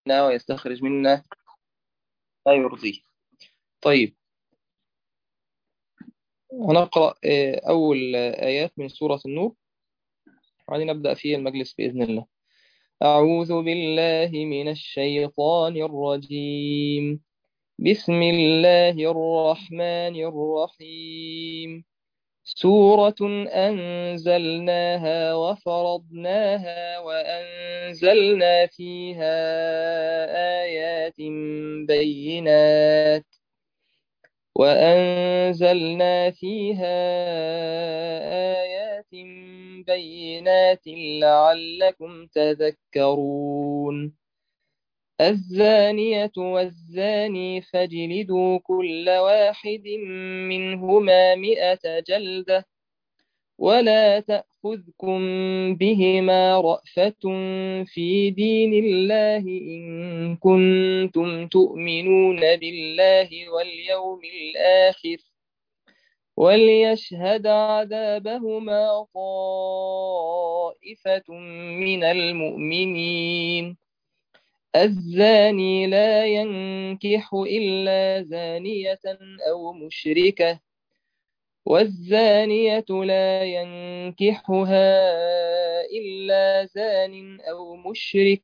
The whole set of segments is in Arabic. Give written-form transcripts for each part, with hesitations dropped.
ويستخرج منا ما يرضيه. طيب، هنقرأ أول آيات من سورة النور، وبعدين نبدأ في المجلس بإذن الله. أعوذ بالله من الشيطان الرجيم. بسم الله الرحمن الرحيم. سورة أنزلناها وفرضناها وأنزلنا فيها آيات بينات وأنزلنا فيها آيات بينات لعلكم تذكرون. الزانية والزاني فاجلدوا كل واحد منهما 100 جلدة، ولا تأخذكم بهما رأفة في دين الله إن كنتم تؤمنون بالله واليوم الآخر، وليشهد عذابهما طائفة من المؤمنين. الزاني لا ينكح إلا زانية أو مشركة، والزانية لا ينكحها إلا زان أو مشرك،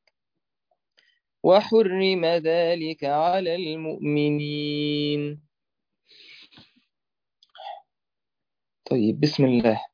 وحرم ذلك على المؤمنين. طيب، بسم الله.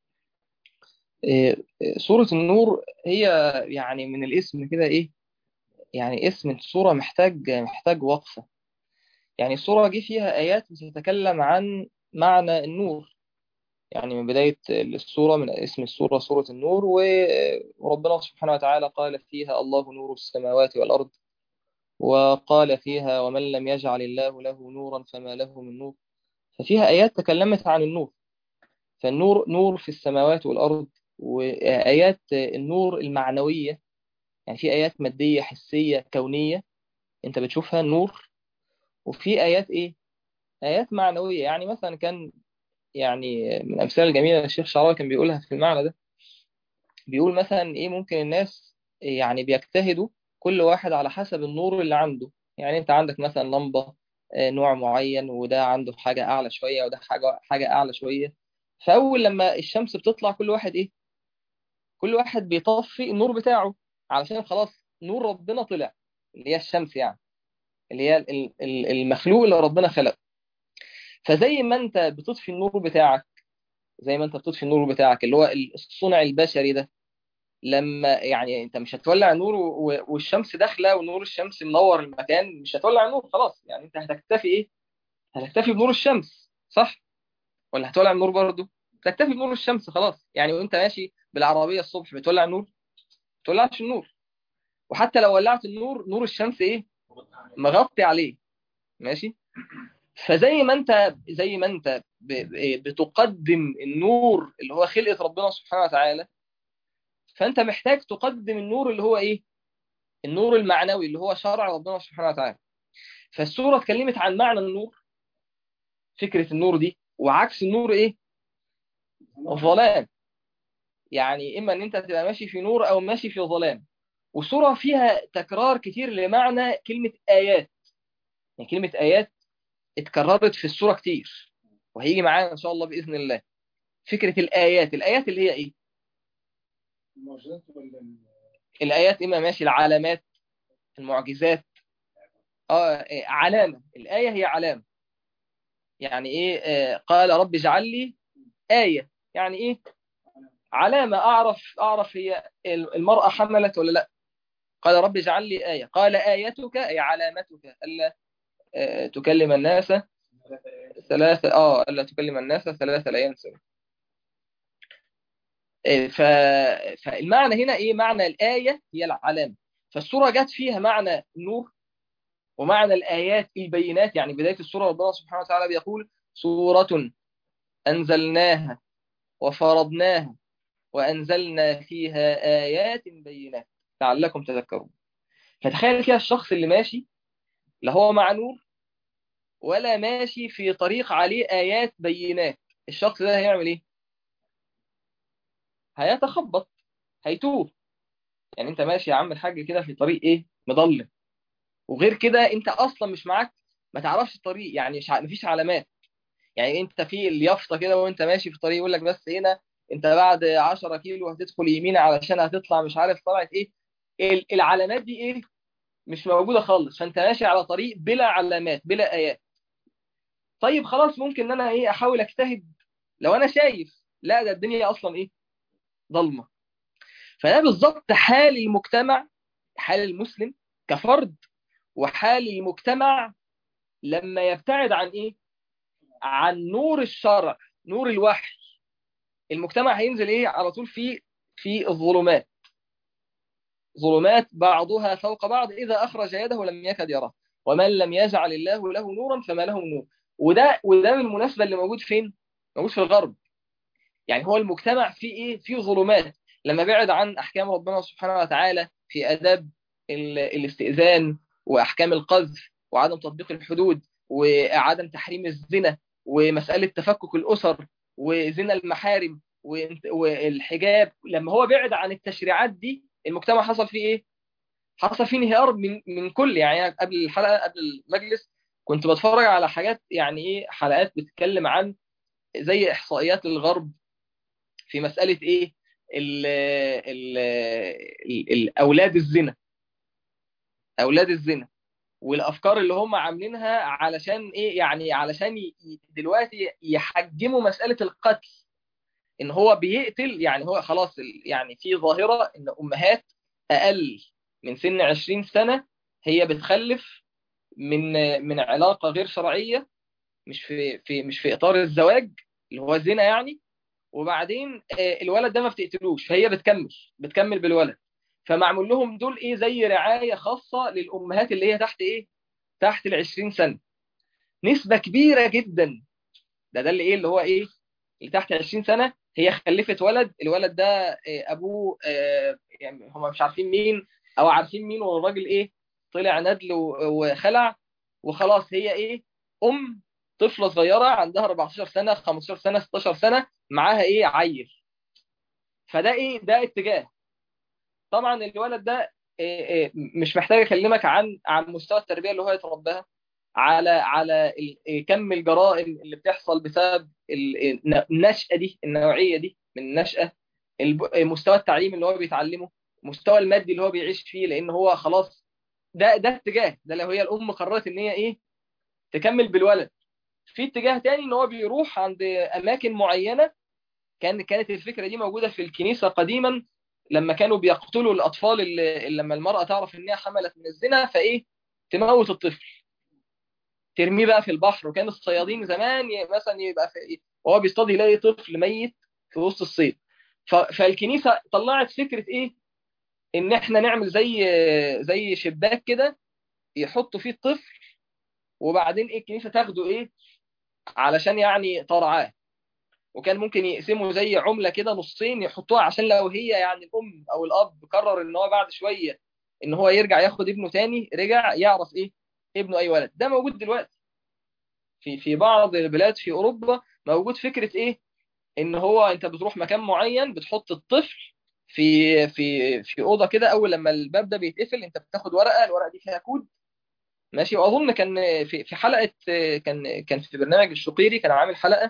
سورة النور هي يعني من الاسم كده إيه، يعني اسم السورة محتاج وقفة. يعني السورة جه فيها آيات بتتكلم عن معنى النور، يعني من بداية السورة، من اسم السورة سورة النور، وربنا سبحانه وتعالى قال فيها الله نور السماوات والأرض، وقال فيها ومن لم يجعل الله له نورا فما له من نور. ففيها آيات تكلمت عن النور، فالنور نور في السماوات والأرض، وآيات النور المعنوية، يعني في آيات مادية حسية كونية أنت بتشوفها نور، وفي آيات إيه، آيات معنوية. يعني مثلا كان، يعني من الأمثلة الجميلة الشيخ شعراوي كان بيقولها في المعنى ده، بيقول مثلا إيه، ممكن الناس يعني بيجتهدوا كل واحد على حسب النور اللي عنده. يعني أنت عندك مثلا لمبة نوع معين، وده عنده حاجة أعلى شوية، وده حاجة أعلى شوية. فأول لما الشمس بتطلع كل واحد إيه، كل واحد بيطفي النور بتاعه، علشان خلاص نور ربنا طلع، اللي هي الشمس يعني، اللي هي المخلوق اللي ربنا خلقه. فزي ما أنت بتطفي النور بتاعك، زي ما أنت بتطفي النور بتاعك اللي هو الصنع البشري ده، لما يعني انت مش هتولع النور والشمس داخله ونور الشمس منور المكان، مش هتولع النور خلاص. يعني انت هتكتفي ايه، هتكتفي بنور الشمس، صح؟ ولا هتولع النور برضه؟ تكتفي بنور الشمس خلاص. يعني وانت ماشي بالعربيه الصبح بتولع النور؟ ما تولعش النور. وحتى لو ولعت النور، نور الشمس ايه، مغطي عليه، ماشي. فزي ما انت بتقدم النور اللي هو خلقة ربنا سبحانه وتعالى، فانت محتاج تقدم النور اللي هو ايه، النور المعنوي اللي هو شرع ربنا سبحانه وتعالى. فالسورة اتكلمت عن معنى النور، فكرة النور دي، وعكس النور ايه، الظلام. يعني اما ان انت تبقى ماشي في نور او ماشي في ظلام. والسورة فيها تكرار كتير لمعنى كلمة آيات، يعني كلمة آيات اتكررت في السورة كتير، وهيجي معانا ان شاء الله بإذن الله. فكرة الآيات اللي هي ايه، الآيات اما ماشي العلامات، المعجزات. علامة، الآية هي علامة. يعني ايه، قال رب اجعل لي آية، يعني ايه، علامة أعرف هي المرأة حملت ولا لا. قال رب اجعل لي آية، قال آيتك أي علامتك ألا تكلم الناس ألا تكلم الناس 3 ليال سنة. ف... فالمعنى هنا إيه، معنى الآية هي العلامة. فالسورة جت فيها معنى النور ومعنى الآيات البينات. يعني بداية السورة ربنا سبحانه وتعالى بيقول سورة أنزلناها وفرضناها وأنزلنا فيها آيات بينات لعلكم تذكرون. فتخيل كده الشخص اللي ماشي لا هو مع نور ولا ماشي في طريق عليه آيات بينات، الشخص ده هيعمل ايه، هيتخبط، هيتوه. يعني انت ماشي يا عم الحاج كده في طريق ايه، مضلم، وغير كده انت اصلا مش معاك، ما تعرفش الطريق، يعني مفيش علامات. يعني انت في اليافطه كده وانت ماشي في الطريق يقول لك بس هنا انت بعد 10 كيلو هتدخل يمين علشان هتطلع مش عارف طلعت ايه. العلامات دي ايه؟ مش موجوده خالص. فانت ماشي على طريق بلا علامات بلا ايات. طيب خلاص، ممكن ان انا ايه احاول اجتهد لو انا شايف لا ده الدنيا اصلا ايه؟ ضلمه. فده بالظبط حال المجتمع، حال المسلم كفرد، وحال المجتمع لما يبتعد عن ايه؟ عن نور الشرع، نور الوحي. المجتمع هينزل ايه على طول؟ في الظلمات، ظلمات بعضها فوق بعض اذا اخرج يده لم يكد يراه، ومن لم يجعل الله له نورا فما له من نور. وده بالمناسبه اللي موجود فين؟ موجود في الغرب. يعني هو المجتمع فيه ايه؟ فيه ظلمات. لما بعد عن احكام ربنا سبحانه وتعالى في آداب الاستئذان واحكام القذف وعدم تطبيق الحدود وعدم تحريم الزنا ومسألة تفكك الأسر وزنا المحارم والحجاب، لما هو بعد عن التشريعات دي المجتمع حصل فيه ايه؟ حصل فيه انهيار من كل. يعني قبل الحلقة، قبل المجلس، كنت بتفرج على حاجات، يعني ايه، حلقات بتتكلم عن زي احصائيات للغرب في مسألة إيه؟ أولاد الزنا، أولاد الزنا والأفكار اللي هم عاملينها علشان إيه؟ يعني علشان دلوقتي يحجموا مسألة القتل، إن هو بيقتل. يعني هو خلاص يعني في ظاهرة إن أمهات أقل من سن 20 سنة هي بتخلف من علاقة غير شرعية، مش في إطار الزواج اللي هو الزنا يعني. وبعدين الولد ده ما بتقتلوش، فهي بتكمل بالولد. فمعمول لهم دول ايه؟ زي رعايه خاصه للامهات اللي هي تحت ايه؟ تحت ال 20 سنه. نسبه كبيره جدا. ده اللي ايه؟ اللي هو ايه؟ اللي تحت 20 سنه هي خلفت ولد، الولد ده ابوه يعني هم مش عارفين مين، او عارفين مين، والراجل ايه؟ طلع ندل وخلع. وخلاص هي ايه؟ ام طفله صغيره عندها 14 سنه 15 سنه 16 سنه معاها ايه؟ عيل. فده ايه؟ ده اتجاه. طبعا الولد ده مش محتاج اكلمك عن مستوى التربيه اللي هو يترباها، على كم الجرائم اللي بتحصل بسبب النشأة دي، النوعيه دي من النشأة. مستوى التعليم اللي هو بيتعلمه، مستوى المادي اللي هو بيعيش فيه، لان هو خلاص ده اتجاه. ده لو هي الام قررت ان هي ايه؟ تكمل بالولد. في اتجاه تاني ان هو بيروح عند اماكن معينه. كانت الفكرة دي موجودة في الكنيسة قديما، لما كانوا بيقتلوا الأطفال اللي لما المرأة تعرف إنها حملت من الزنا فإيه؟ تموت الطفل، ترميه بقى في البحر. وكان الصيادين زمان مثلا يبقى وهو بيصطاد يلاقي طفل ميت في وسط الصيد. فالكنيسة طلعت فكرة إيه؟ إن إحنا نعمل زي شباك كده يحطوا فيه الطفل، وبعدين إيه؟ الكنيسة تاخده إيه؟ علشان يعني ترعاه. وكان ممكن يقسموا زي عملة كده نصين يحطوها، عشان لو هي يعني الأم أو الأب قرر إن هو بعد شوية إن هو يرجع ياخد ابنه تاني، رجع يعرف إيه؟ ابنه أي ولد. ده موجود دلوقتي في بعض البلاد في أوروبا. موجود فكرة إيه؟ إن هو أنت بتروح مكان معين بتحط الطفل في أوضة كده. أول لما الباب ده بيتقفل أنت بتاخد ورقة، الورقة دي فيها كود ماشي. وأظن كان في حلقة، كان في برنامج الشقيري كان عامل حلقة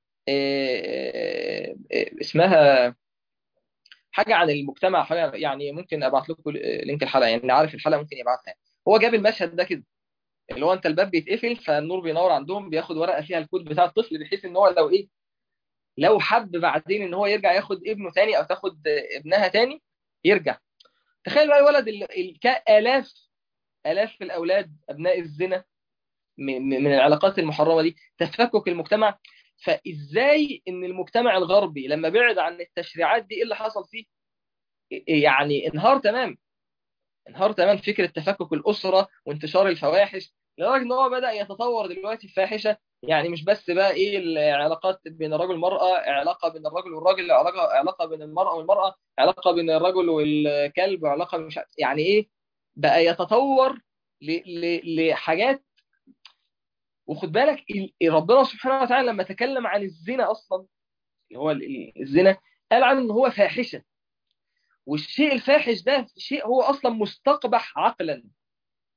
اسمها حاجه عن المجتمع، حاجه يعني ممكن ابعت لكم لينك الحلقه، يعني اللي عارف الحلقه ممكن يبعتها. هو جاب المشهد ده كده، اللي هو انت الباب بيتقفل فالنور بينور عندهم، بياخد ورقه فيها الكود بتاع الطفل، بحيث ان هو لو ايه، لو حب بعدين ان هو يرجع ياخد ابنه تاني او تاخد ابنها تاني يرجع. تخيل بقى الولد الاف الاف الاولاد ابناء الزنا من العلاقات المحرمه دي، تفكك المجتمع. فازاي ان المجتمع الغربي لما بعد عن التشريعات دي ايه اللي حصل فيه؟ يعني انهار تمام، انهار تمام. فكره تفكك الاسره وانتشار الفواحش لدرجه ان هو بدا يتطور دلوقتي الفاحشه. يعني مش بس بقى ايه العلاقات بين الرجل والمراه، علاقه بين الرجل والراجل، علاقه بين المراه والمراه، علاقه بين الرجل والكلب، علاقه مش يعني ايه، بقى يتطور لحاجات. وخد بالك ربنا سبحانه وتعالى لما تكلم عن الزنا اصلا، اللي هو الزنا، قال عنه ان هو فاحشه. والشيء الفاحش ده شيء هو اصلا مستقبح عقلا.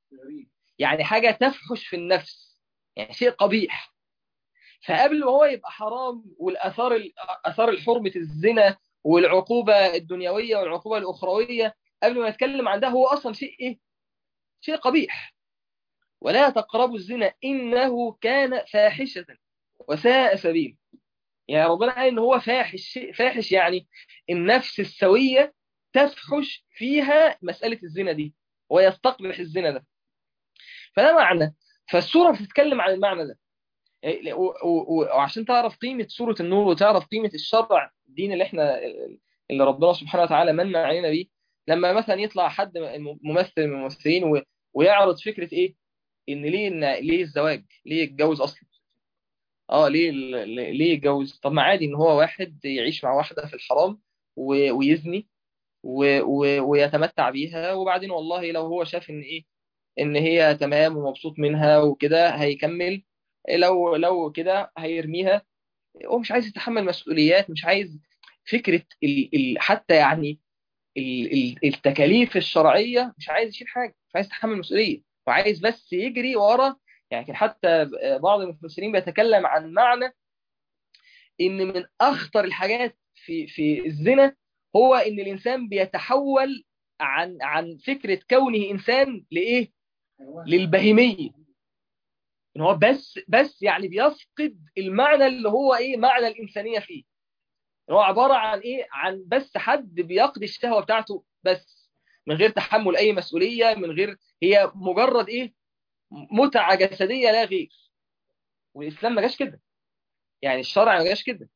يعني حاجة تفحش في النفس، يعني شيء قبيح. فقبل ما هو يبقى حرام، والآثار آثار الحرمة الزنا والعقوبة الدنيوية والعقوبة الأخروية، قبل ما نتكلم عن ده هو أصلا شيء إيه؟ شيء قبيح. ولا تقربوا الزنا إنه كان فاحشة وساء سبيل. يعني ربنا قال إن هو فاحش، شيء فاحش يعني النفس السوية تفحش فيها مسألة الزنا دي ويستقبح الزنا ده. فده معنى. فالسورة بتتكلم عن المعنى ده. وعشان تعرف قيمة سورة النور وتعرف قيمة الشرع الدين اللي ربنا سبحانه وتعالى من علينا بيه، لما مثلا يطلع حد ممثل من الممثلين ويعرض فكرة ايه، ان ليه الزواج، ليه يتجوز اصلا؟ اه ليه يتجوز؟ طب ما عادي ان هو واحد يعيش مع واحدة في الحرام ويزني ويتمتع بيها، وبعدين والله لو هو شاف ان ايه، ان هي تمام ومبسوط منها وكده هيكمل، لو كده هيرميها. هو مش عايز يتحمل مسؤوليات، مش عايز فكرة حتى يعني التكاليف الشرعية، مش عايز يشيل حاجة، مش عايز يتحمل مسؤولية، وعايز بس يجري ورا. يعني كان حتى بعض المفسرين بيتكلم عن معنى ان من اخطر الحاجات في الزنا هو ان الانسان بيتحول عن فكرة كونه انسان لايه، للبهيمية. ان هو بس يعني بيفقد المعنى اللي هو ايه، معنى الانسانيه فيه. ان هو عباره عن ايه، عن بس حد بيقضي الشهوه بتاعته بس، من غير تحمل اي مسؤوليه، من غير، هي مجرد ايه، متعه جسديه لا غير. والاسلام ما جاش كده، يعني الشرع ما جاش كده.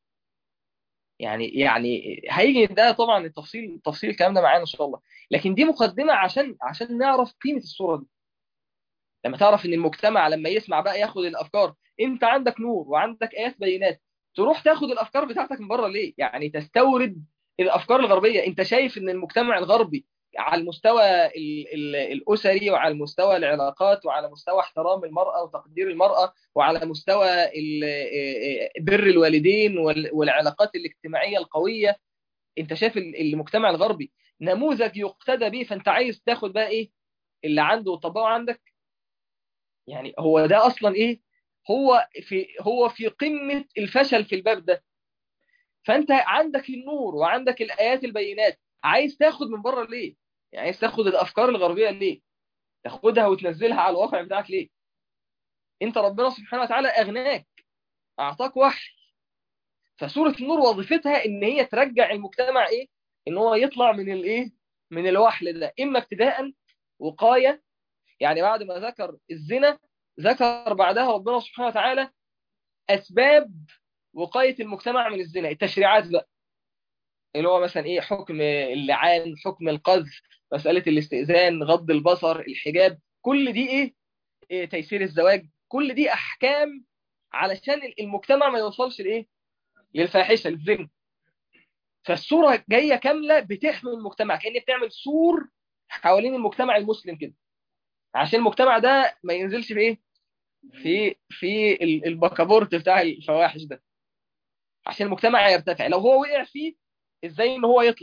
يعني هيجي ده طبعا تفصيل الكلام ده معانا ان شاء الله. لكن دي مقدمه عشان نعرف قيمه الصوره دي. لما تعرف ان المجتمع لما يسمع بقى ياخد الافكار، انت عندك نور وعندك ايات بينات، تروح تاخد الافكار بتاعتك من بره ليه؟ يعني تستورد الافكار الغربيه. انت شايف ان المجتمع الغربي على المستوى الاسري، وعلى مستوى العلاقات، وعلى مستوى احترام المراه وتقدير المراه، وعلى مستوى بر الوالدين والعلاقات الاجتماعيه القويه، انت شايف المجتمع الغربي نموذج يقتدى به، فانت عايز تاخد بقى ايه اللي عنده وتطبقه عندك. يعني هو ده اصلا ايه، هو في قمة الفشل في الباب ده. فانت عندك النور وعندك الايات البينات، عايز تاخد من بره ليه؟ يعني عايز تاخد الافكار الغربية ليه؟ تاخدها وتنزلها على الواقع بتاعك ليه؟ انت ربنا سبحانه وتعالى اغناك، اعطاك وحي. فسورة النور وظيفتها ان هي ترجع المجتمع ايه، ان هو يطلع من الايه، من الوحل ده. اما ابتداء وقاية، يعني بعد ما ذكر الزنا ذكر بعدها ربنا سبحانه وتعالى اسباب وقايه المجتمع من الزنا، التشريعات بقى، اللي هو مثلا ايه، حكم اللعان، حكم القذف، مساله الاستئذان، غض البصر، الحجاب، كل دي ايه، تيسير الزواج، كل دي احكام علشان المجتمع ما يوصلش لايه، للفاحشه، للزنا. فالصوره جايه كامله بتحمي المجتمع، كأن بتعمل سور حوالين المجتمع المسلم كده، عشان المجتمع ده ما ينزلش في ايه، في البكابورت بتاع الفواحش ده، عشان المجتمع يرتفع. لو هو وقع فيه، ازاي ان هو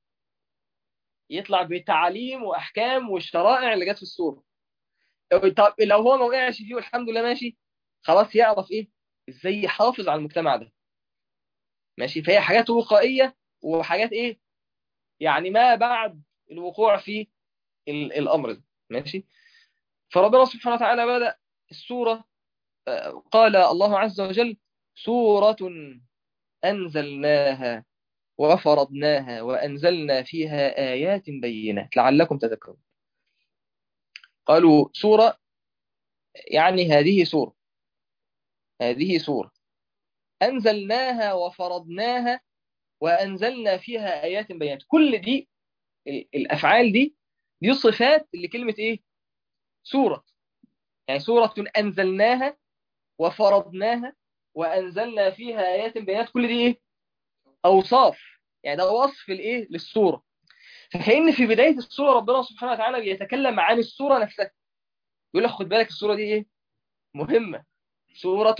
يطلع بتعاليم واحكام والشرائع اللي جت في السوره. طب لو هو ما وقعش فيه والحمد لله ماشي، خلاص يعرف ايه، ازاي يحافظ على المجتمع ده. ماشي. فهي حاجات وقائيه وحاجات ايه، يعني ما بعد الوقوع في الامر ده. ماشي. فربنا سبحانه وتعالى بدأ السوره، قال الله عز وجل: سوره انزلناها وفرضناها وأنزلنا فيها آيات بينات لعلكم تذكرون. قالوا سورة، يعني هذه سورة أنزلناها وفرضناها وأنزلنا فيها آيات بينات. كل دي الأفعال دي صفات لكلمة إيه، سورة. يعني سورة أنزلناها وفرضناها وأنزلنا فيها آيات بينات، كل دي إيه، أوصاف. يعني ده وصف الإيه، للسورة. فكأن في بداية السورة ربنا سبحانه وتعالى بيتكلم عن السورة نفسها، يقول لك خد بالك السورة دي ايه، مهمة. سورة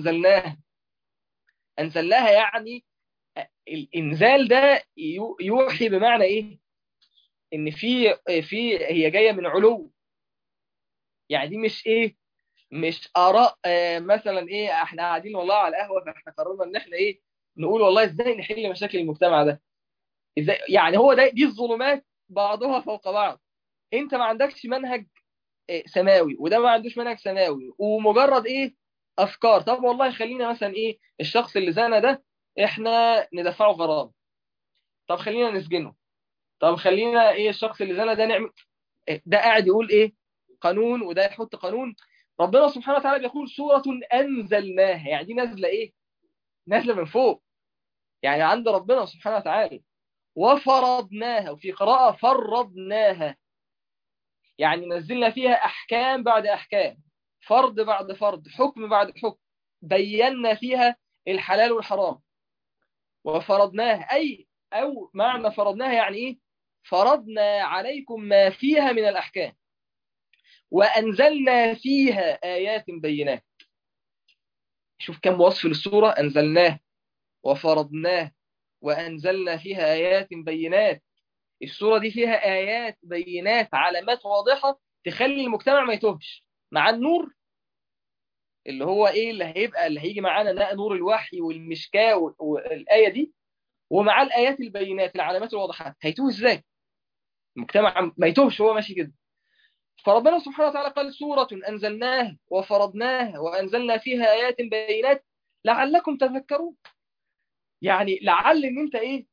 أنزلناها يعني الإنزال ده يوحي بمعنى ايه، ان في هي جاية من علو. يعني دي مش ايه، مش اراء مثلا ايه احنا قاعدين والله على القهوه فاحنا قررنا ان احنا ايه نقول والله ازاي نحل مشاكل المجتمع ده، ازاي يعني هو ده، دي الظلمات بعضها فوق بعض. انت ما عندكش منهج سماوي وده ما عندوش منهج سماوي، ومجرد ايه افكار. طب والله خلينا مثلا ايه الشخص اللي زنى ده احنا ندفعه غرامه، طب خلينا نسجنه، طب خلينا ايه الشخص اللي زنى ده نعمل ده قاعد يقول ايه قانون وده يحط قانون. ربنا سبحانه وتعالى بيقول سورة أنزلناها، يعني دي نازلة ايه، نازلة من فوق، يعني عند ربنا سبحانه وتعالى. وفرضناها، وفي قراءة فرضناها، يعني نزلنا فيها أحكام بعد أحكام، فرض بعد فرض، حكم بعد حكم، بينا فيها الحلال والحرام. وفرضناها أي أو معنى فرضناها يعني إيه، فرضنا عليكم ما فيها من الأحكام وأنزلنا فيها آيات بينات. شوف كم وصف للسورة، أنزلناه وفرضناه وأنزلنا فيها آيات بينات. السورة دي فيها آيات بينات، علامات واضحة تخلي المجتمع ما يتوهش، مع النور اللي هو ايه اللي هيبقى اللي هيجي معانا ده نور الوحي والمشكاة والآية دي، ومع الآيات البينات العلامات الواضحات. هيتوه ازاي المجتمع؟ ما يتوهش هو ماشي كده. فربنا سبحانه وتعالى قال سورة أنزلناها وفرضناها وأنزلنا فيها آيات بينات لعلكم تذكرون. يعني لعل ان انت ايه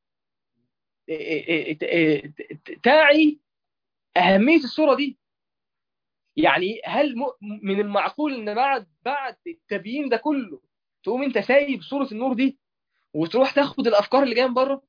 تعي أهمية السورة دي. يعني هل من المعقول ان بعد التبيين ده كله تقوم انت سايب سورة النور دي وتروح تاخد الافكار اللي جايه من بره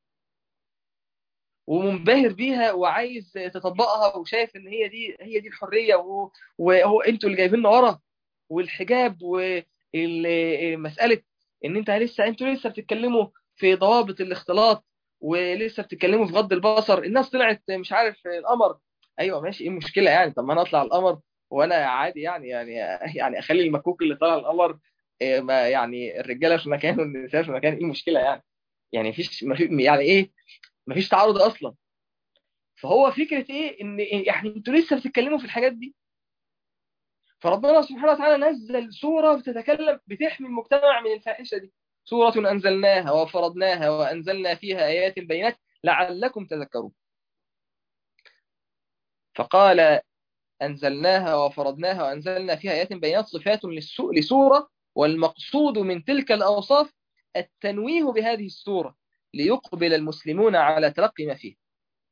ومنبهر بيها وعايز تطبقها وشايف ان هي دي الحريه، وهو انتوا اللي جايبيننا ورا، والحجاب ومساله ان انتوا لسه بتتكلموا في ضوابط الاختلاط، ولسه بتتكلموا في غض البصر. الناس طلعت مش عارف القمر، ايوه ماشي، ايه المشكله يعني؟ طب ما انا اطلع القمر وانا عادي يعني اخلي المكوك اللي طلع القمر ما يعني الرجاله في مكان والنساء في مكان، ايه المشكله يعني؟ يعني يعني ايه، مفيش تعارض اصلا. فهو فكره ايه ان يعني انتوا لسه بتتكلموا في الحاجات دي. فربنا سبحانه وتعالى نزل سوره بتتكلم بتحمي المجتمع من الفاحشه دي. سوره انزلناها وفرضناها وانزلنا فيها ايات بينات لعلكم تذكرون. فقال انزلناها وفرضناها وانزلنا فيها ايات بينات صفات لسوره، والمقصود من تلك الاوصاف التنويه بهذه السوره ليقبل المسلمون على تلقي ما فيه.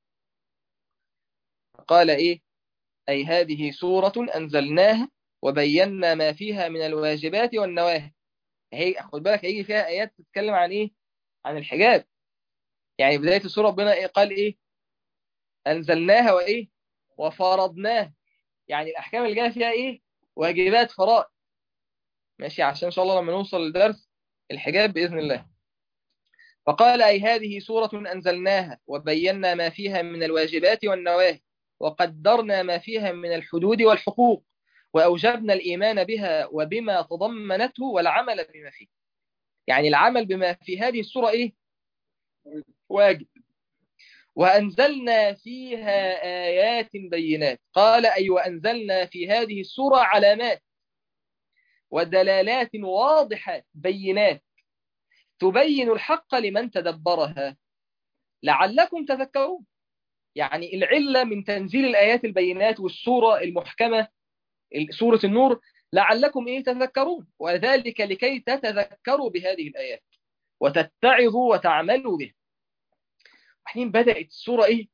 قال ايه، أي هذه سورة أنزلناها وبينا ما فيها من الواجبات والنواهي. هي خد بالك هيجي فيها آيات تتكلم عن إيه، عن الحجاب. يعني بداية السورة ربنا إيه قال إيه، أنزلناها وإيه وفرضناها، يعني الأحكام اللي جاية فيها إيه، واجبات فرائض. ماشي، عشان إن شاء الله لما نوصل لدرس الحجاب بإذن الله. فقال أي هذه سورة أنزلناها وبينا ما فيها من الواجبات والنواهي وقدرنا ما فيها من الحدود والحقوق وأوجبنا الإيمان بها وبما تضمنته والعمل بما فيه. يعني العمل بما في هذه السورة إيه، واجب. وأنزلنا فيها آيات بينات، قال أي وأنزلنا في هذه السورة علامات ودلالات واضحات بينات تبين الحق لمن تدبرها لعلكم تذكرون. يعني العلة من تنزيل الآيات البينات والسورة المحكمة سورة النور لعلكم إيه تذكرون، وذلك لكي تتذكروا بهذه الآيات وتتعظوا وتعملوا به. وحين بدأت السورة إيه،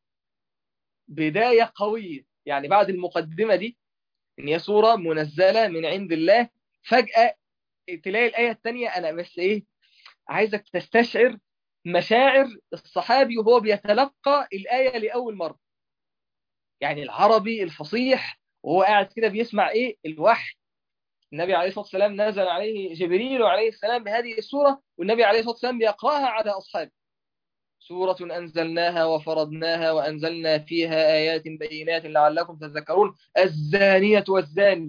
بداية قوية. يعني بعد المقدمة دي إن هي سورة منزلة من عند الله، فجأة تلاقي الآية الثانية. أنا بس إيه عايزك تستشعر مشاعر الصحابي وهو بيتلقى الآية لأول مرة، يعني العربي الفصيح وهو قاعد كده بيسمع ايه الوحي. النبي عليه الصلاة والسلام نزل عليه جبريل عليه السلام بهذه السورة، والنبي عليه الصلاة والسلام بيقرأها على أصحابه. سورة أنزلناها وفرضناها وأنزلنا فيها آيات بينات لعلكم تذكرون الزانية والزاني.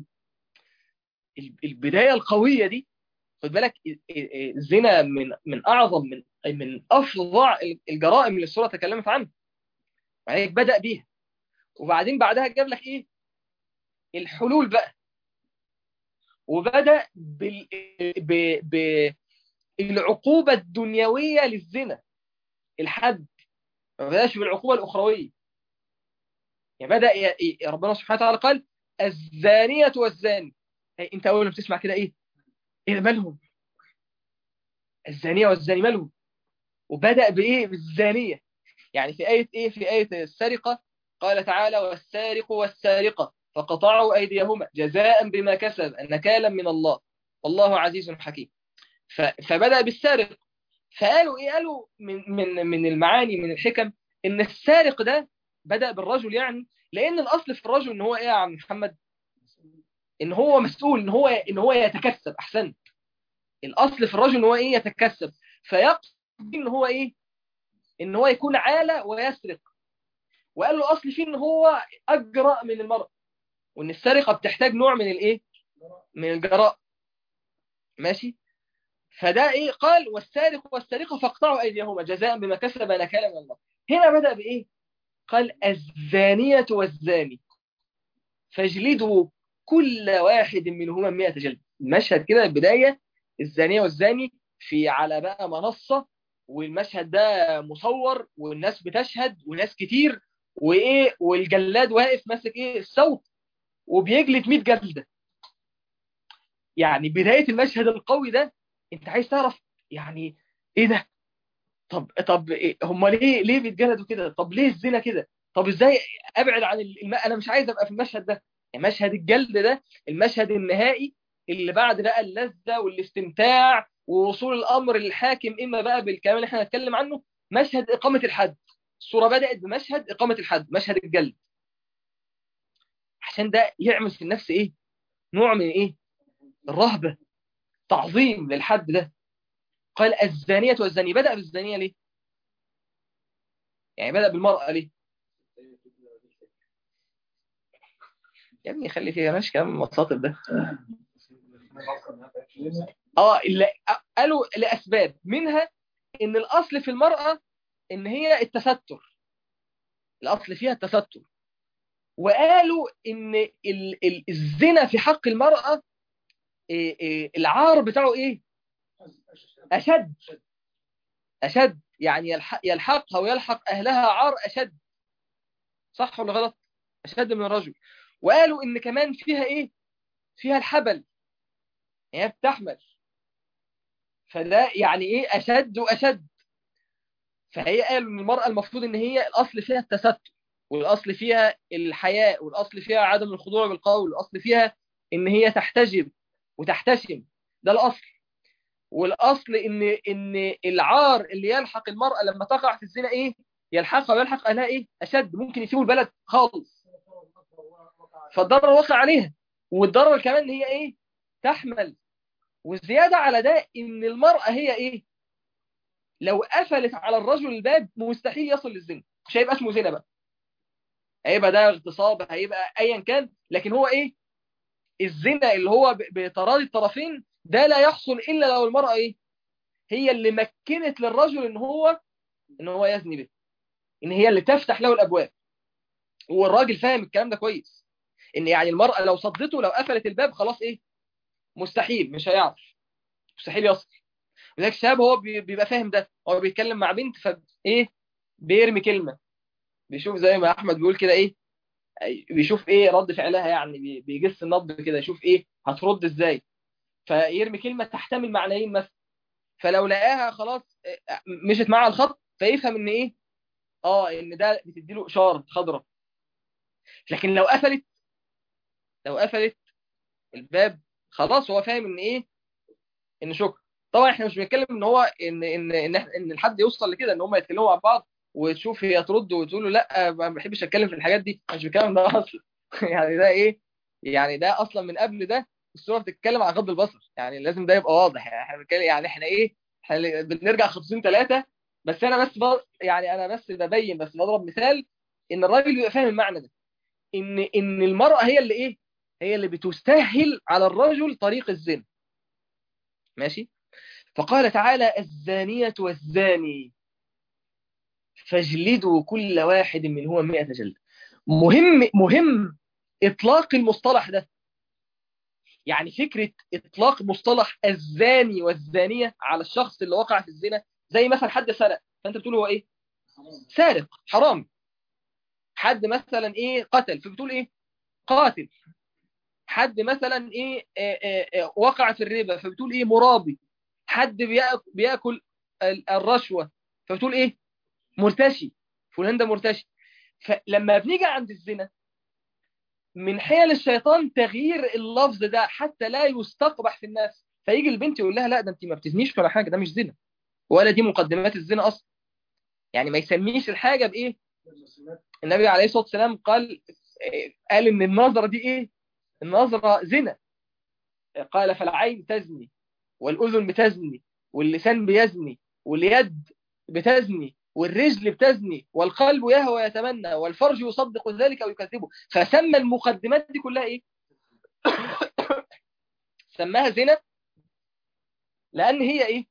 البداية القوية دي، خد بالك الزنا من أعظم من أفظع الجرائم اللي السورة تكلمت عنها، وهيك بدأ بيها. وبعدين بعدها جاب لك إيه الحلول بقى، وبدأ بالعقوبة الدنيوية للزنا، الحد، ما بدأش بالعقوبة الأخروية. يعني بدأ ربنا سبحانه وتعالى قال الزانية والزاني. انت اول ما بتسمع كده ايه مالهم؟ الزانية والزاني مالهم؟ وبدأ بايه؟ بالزانية. يعني في آية في آية السرقة قال تعالى والسارق والسارقة فقطعوا أيديهما جزاء بما كسب نكالا من الله والله عزيز حكيم. فبدأ بالسارق. فقالوا قالوا من المعاني، من الحكم، ان السارق ده بدأ بالرجل، يعني لان الاصل في الرجل ان هو يا عم محمد، ان هو مسؤول، ان هو يتكسب. احسن، الاصل في الرجل ان هو يتكسب، فيقصد ان هو ان هو يكون عالة ويسرق. وقال له اصل فيه ان هو اجرأ من المرء، وان السرقة بتحتاج نوع من من الجراء. ماشي. فده قال والسارق والسارقة فاقطعوا ايديهما جزاء بما كسب نكالا من الله. هنا بدأ قال الزانية والزاني فاجلدوا كل واحد منهما 100 جلد. المشهد كده البداية، الزانية والزاني في على بقى منصة، والمشهد ده مصور والناس بتشهد وناس كتير، والجلاد واقف ماسك الصوت وبيجلد 100 جلدة. يعني بداية المشهد القوي ده انت عايز تعرف يعني ايه ده؟ طب هم ليه بيتجلدوا كده؟ طب ليه الزنا كده؟ طب ازاي ابعد عن انا مش عايز ابقى في المشهد ده. يعني مشهد الجلد ده المشهد النهائي اللي بعد بقى اللذة والاستمتاع ووصول الامر للحاكم، اما بقى بالكلام اللي احنا هنتكلم عنه، مشهد اقامة الحد. الصورة بدأت بمشهد اقامة الحد، مشهد الجلد، عشان ده يعمل في النفس نوع من الرهبة، تعظيم للحد ده. قال الزانية والزاني. بدأ بالزانية ليه؟ يعني بدأ بالمرأة ليه؟ يا ابني خلي فيها ماشي كلام مصاطب ده. لا، قالوا لأسباب، منها ان الاصل في المرأة ان هي التستر، الاصل فيها التستر. وقالوا ان الزنا في حق المرأة العار بتاعه اشد، اشد، يعني يلحقها ويلحق اهلها عار اشد. صح ولا غلط؟ اشد من الرجل. وقالوا ان كمان فيها فيها الحبل، هي بتحمل، فده يعني اشد واشد. فهي قالوا ان المرأة المفروض ان هي الاصل فيها التستر، والاصل فيها الحياء، والاصل فيها عدم الخضوع بالقول، والاصل فيها ان هي تحتجب وتحتشم، ده الاصل. والاصل ان العار اللي يلحق المرأة لما تقع في الزنا يلحقها ويلحق اهلها اشد، ممكن يسيبوا البلد خالص. فالضرر وقع عليها، والضرر كمان ان هي تحمل. والزيادة على ده ان المرأة هي لو قفلت على الرجل الباب مستحيل يصل للزنا، مش هيبقى اسمه زنا بقى، هيبقى ده اغتصاب، هيبقى ايا كان. لكن هو الزنا اللي هو بتراضي الطرفين ده لا يحصل الا لو المرأة هي اللي مكنت للرجل ان هو يزني به، ان هي اللي تفتح له الابواب. والراجل فاهم الكلام ده كويس، ان يعني المرأة لو صدته، لو قفلت الباب خلاص مستحيل، مش هيعرف، مستحيل يصل. ولذلك الشاب هو بيبقى فاهم ده، هو بيتكلم مع بنت بيرمي كلمة، بيشوف زي ما احمد بيقول كده بيشوف رد فعلها، يعني بيجس النبض كده، يشوف هترد ازاي. فيرمي كلمة تحتمل معنيين مثلا، فلو لقاها خلاص مشت معاها الخط، فيفهم ان ان ده بتديله اشارة خضراء. لكن لو قفلت الباب خلاص هو فاهم ان ان شكرا. طبعا احنا مش بنتكلم ان هو ان الحد يوصل لكده ان هم يتكلموا مع بعض وتشوف هي ترد وتقول له لا ما بحبش اتكلم في الحاجات دي، مش بتكلم ده اصلا. يعني ده يعني ده اصلا من قبل ده السوره بتتكلم عن غض البصر، يعني لازم ده يبقى واضح. يعني احنا بنتكلم، يعني احنا بنرجع خطوتين ثلاثه. بس انا بس يعني انا بس ببين، بس بضرب مثال ان الراجل يبقى فاهم المعنى ده، ان المرأة هي اللي هي اللي بتسهل على الرجل طريق الزنا. ماشي. فقال تعالى الزانية والزاني فاجلدوا كل واحد منهما 100 جلدة. مهم إطلاق المصطلح ده. يعني فكرة إطلاق مصطلح الزاني والزانية على الشخص اللي وقع في الزنا، زي مثلا حد سرق فأنت بتقول هو إيه؟ سارق، حرام. حد مثلا إيه قتل فبتقول إيه؟ قاتل. حد مثلا إيه وقع في الربا فبتقول إيه؟ مرابي. حد بيأكل الرشوة فبتقول إيه؟ مرتشي. فلان ده مرتشي. فلما بنيجي عند الزنا، من حيل الشيطان تغيير اللفظ ده حتى لا يستقبح في الناس، فيجي البنت يقول لها لا ده انت ما بتزنيش ولا حاجه، ده مش زنا ولا دي مقدمات الزنا اصلا. يعني ما يسميش الحاجه بايه. النبي عليه الصلاه والسلام قال ان النظره دي ايه؟ النظره زنا. قال فالعين تزني والاذن بتزني واللسان بيزني واليد بتزني والرجل بتزني والقلب يهوى ويتمنى والفرج يصدق ذلك او يكذبه. فسمى المقدمات دي كلها ايه؟ سماها زنا لان هي ايه؟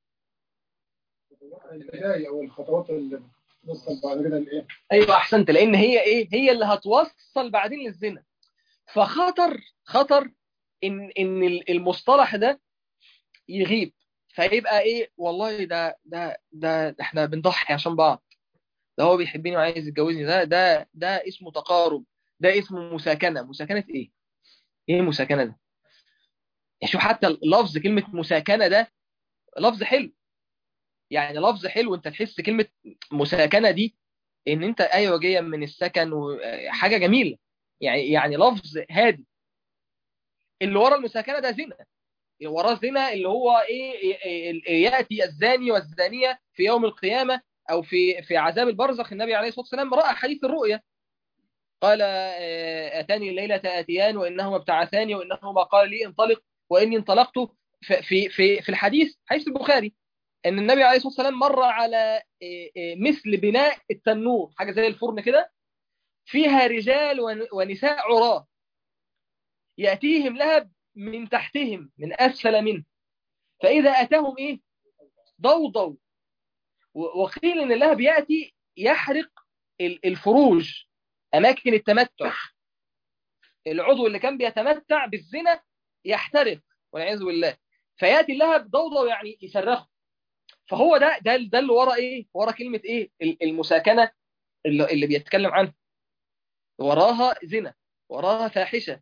البداية او الخطوات اللي بتوصل بعد كده لايه؟ ايوه احسنت، لان هي ايه؟ هي اللي هتوصل بعدين للزنا. فخطر ان المصطلح ده يغيب، فيبقى ايه؟ والله ده احنا بنضحي عشان بعض، ده هو بيحبني وعايز يتجوزني، ده اسمه تقارب، ده اسمه مساكنه. مساكنه ايه؟ ايه مساكنه ده؟ يعني شوف حتى اللفظ كلمه مساكنه ده لفظ حلو، يعني لفظ حلو. انت تحس كلمه مساكنه دي ان انت ايوه جايه من السكن وحاجه جميله، يعني لفظ هادي. اللي ورا المساكنه ده زنا، اللي وراه زنا اللي هو ايه؟ ياتي الزاني والزانيه في يوم القيامه او في عذاب البرزخ. النبي عليه الصلاه والسلام راى حديث الرؤيا، قال اتاني الليله اتيان وانهما ابتعثاني وانهما قال لي انطلق واني انطلقت. في الحديث حديث البخاري ان النبي عليه الصلاه والسلام مر على مثل بناء التنور، حاجه زي الفرن كده، فيها رجال ونساء عراة يأتيهم لهب من تحتهم من أسفل منه، فإذا أتاهم إيه؟ ضوضوا. وقيل إن اللهب يأتي يحرق الفروج، أماكن التمتع. العضو اللي كان بيتمتع بالزنا يحترق والعياذ بالله، فيأتي اللهب ضوضوا يعني يصرخ. فهو ده اللي ورا إيه؟ ورا كلمة إيه؟ المساكنة اللي بيتكلم عنها، وراها زنا، وراها فاحشة،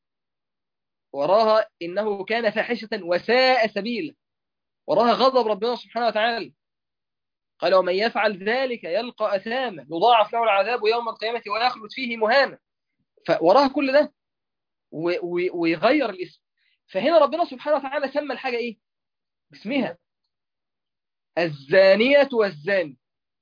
وراها إنه كان فاحشة وساء سبيلا، وراها غضب ربنا سبحانه وتعالى. قال ومن يفعل ذلك يلقى أثاما يضاعف له العذاب يوم القيامة ويخلد فيه مهانا. فوراها كل ده ويغير الاسم. فهنا ربنا سبحانه وتعالى سمى الحاجة إيه؟ باسمها، الزانية والزاني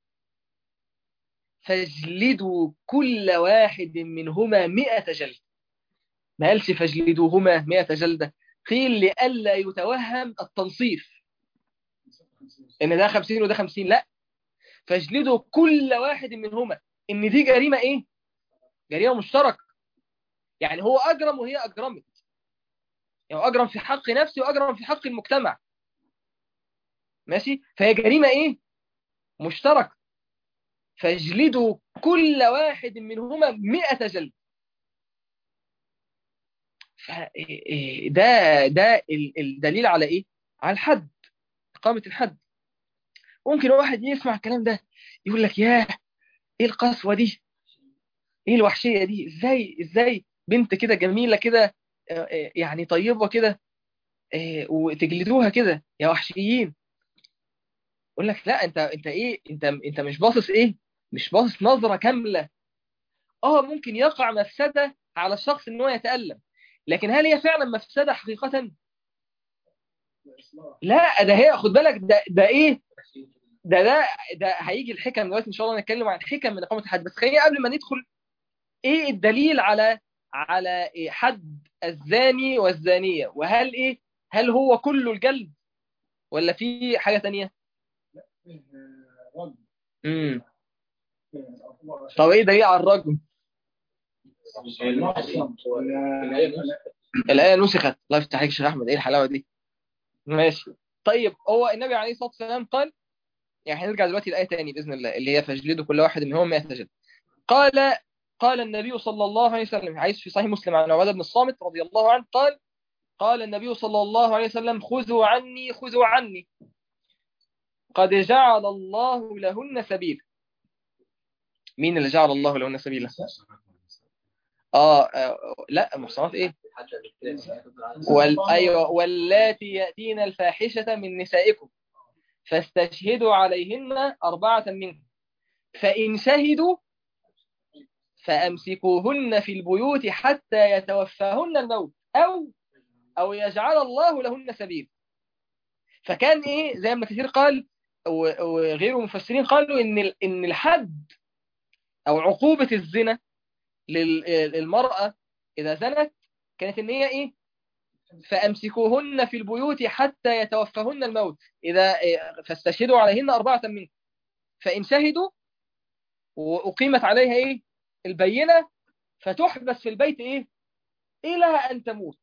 فاجلدوا كل واحد منهما 100 جلدة. ما قالش فاجلدوهما 100 جلدة، قيل لئلا يتوهم التنصيف ان ده 50 وده 50، لا، فاجلدوا كل واحد منهما، ان دي جريمة ايه؟ جريمة مشتركة. يعني هو اجرم وهي اجرمت، يعني هو اجرم في حق نفسه واجرم في حق المجتمع، ماشي؟ فهي جريمة ايه؟ مشتركة. فاجلدوا كل واحد منهما 100 جلد. ده الدليل على ايه؟ على الحد، إقامة الحد. ممكن واحد يسمع الكلام ده يقول لك ياه، ايه القسوة دي؟ ايه الوحشية دي؟ ازاي بنت كده جميلة كده يعني طيبة كده وتجلدوها كده يا وحشيين؟ يقول لك لا، انت ايه؟ انت مش باصص ايه؟ مش باصص نظرة كاملة. ممكن يقع مفسدة على الشخص ان هو يتألم، لكن هل هي فعلا مفسدة حقيقة؟ لا، ده هي خد بالك، ده ايه؟ ده هيجي الحكم دلوقتي ان شاء الله نتكلم عن حكم من اقامة الحد. بس خلينا قبل ما ندخل، ايه الدليل على إيه حد الزاني والزانية؟ وهل ايه؟ هل هو كله الجلد ولا في حاجة تانية؟ امم طب ايه دليل على الرجم؟ الآية نسخت. الله يفتح عليك يا شيخ احمد، ايه الحلاوة دي؟ ماشي. طيب هو النبي عليه الصلاة والسلام قال، يعني هنرجع دلوقتي الآية تاني بإذن الله اللي هي فاجلدوا كل واحد منهم 100 جلد. قال النبي صلى الله عليه وسلم، عايز في صحيح مسلم عن عبادة بن الصامت رضي الله عنه قال قال النبي صلى الله عليه وسلم خذوا عني خذوا عني قد جعل الله لهن سبيلا. مين اللي جعل الله لهن سبيلا؟ لا، محصنات ايه؟ ايوه، واللاتي ياتين الفاحشه من نسائكم فاستشهدوا عليهن 4 منكم فان شهدوا فامسكوهن في البيوت حتى يتوفاهن الموت او يجعل الله لهن سبيلا. فكان ايه زي ما كثير قال وغيره مفسرين قالوا ان الحد او عقوبه الزنا للمراه اذا زنت كانت ان هي ايه؟ فامسكوهن في البيوت حتى يتوفاهن الموت، اذا فاستشهدوا عليهن 4 منكم فان شهدوا واقيمت عليها ايه؟ البينه فتحبس في البيت ايه؟ الى ان تموت.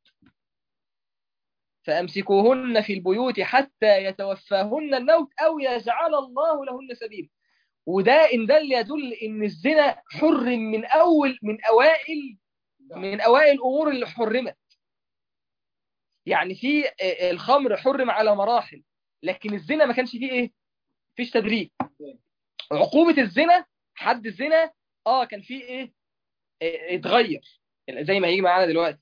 فامسكوهن في البيوت حتى يتوفاهن الموت او يجعل الله لهن سبيلا. وده ان دل يدل ان الزنا حرم من اوائل الامور اللي حرمت. يعني في الخمر حرم على مراحل، لكن الزنا ما كانش فيه ايه؟ فيش تدريج. عقوبة الزنا، حد الزنا كان فيه ايه؟ اتغير زي ما هيجي معانا دلوقتي.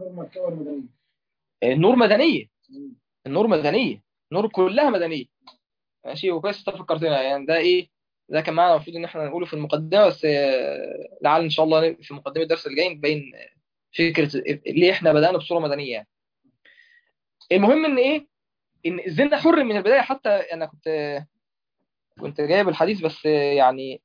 النور مدنية، النور مدنية، النور كلها مدنية. ماشي، وكويس فكرتنا يعني ده ايه؟ ده كان معانا المفروض ان احنا نقوله في المقدمة، بس لعل ان شاء الله في مقدمة الدرس الجاي نبين فكرة ليه احنا بدأنا بصورة مدنية يعني. المهم ان ايه؟ ان الزنا حر من البداية. حتى انا كنت جايب الحديث بس يعني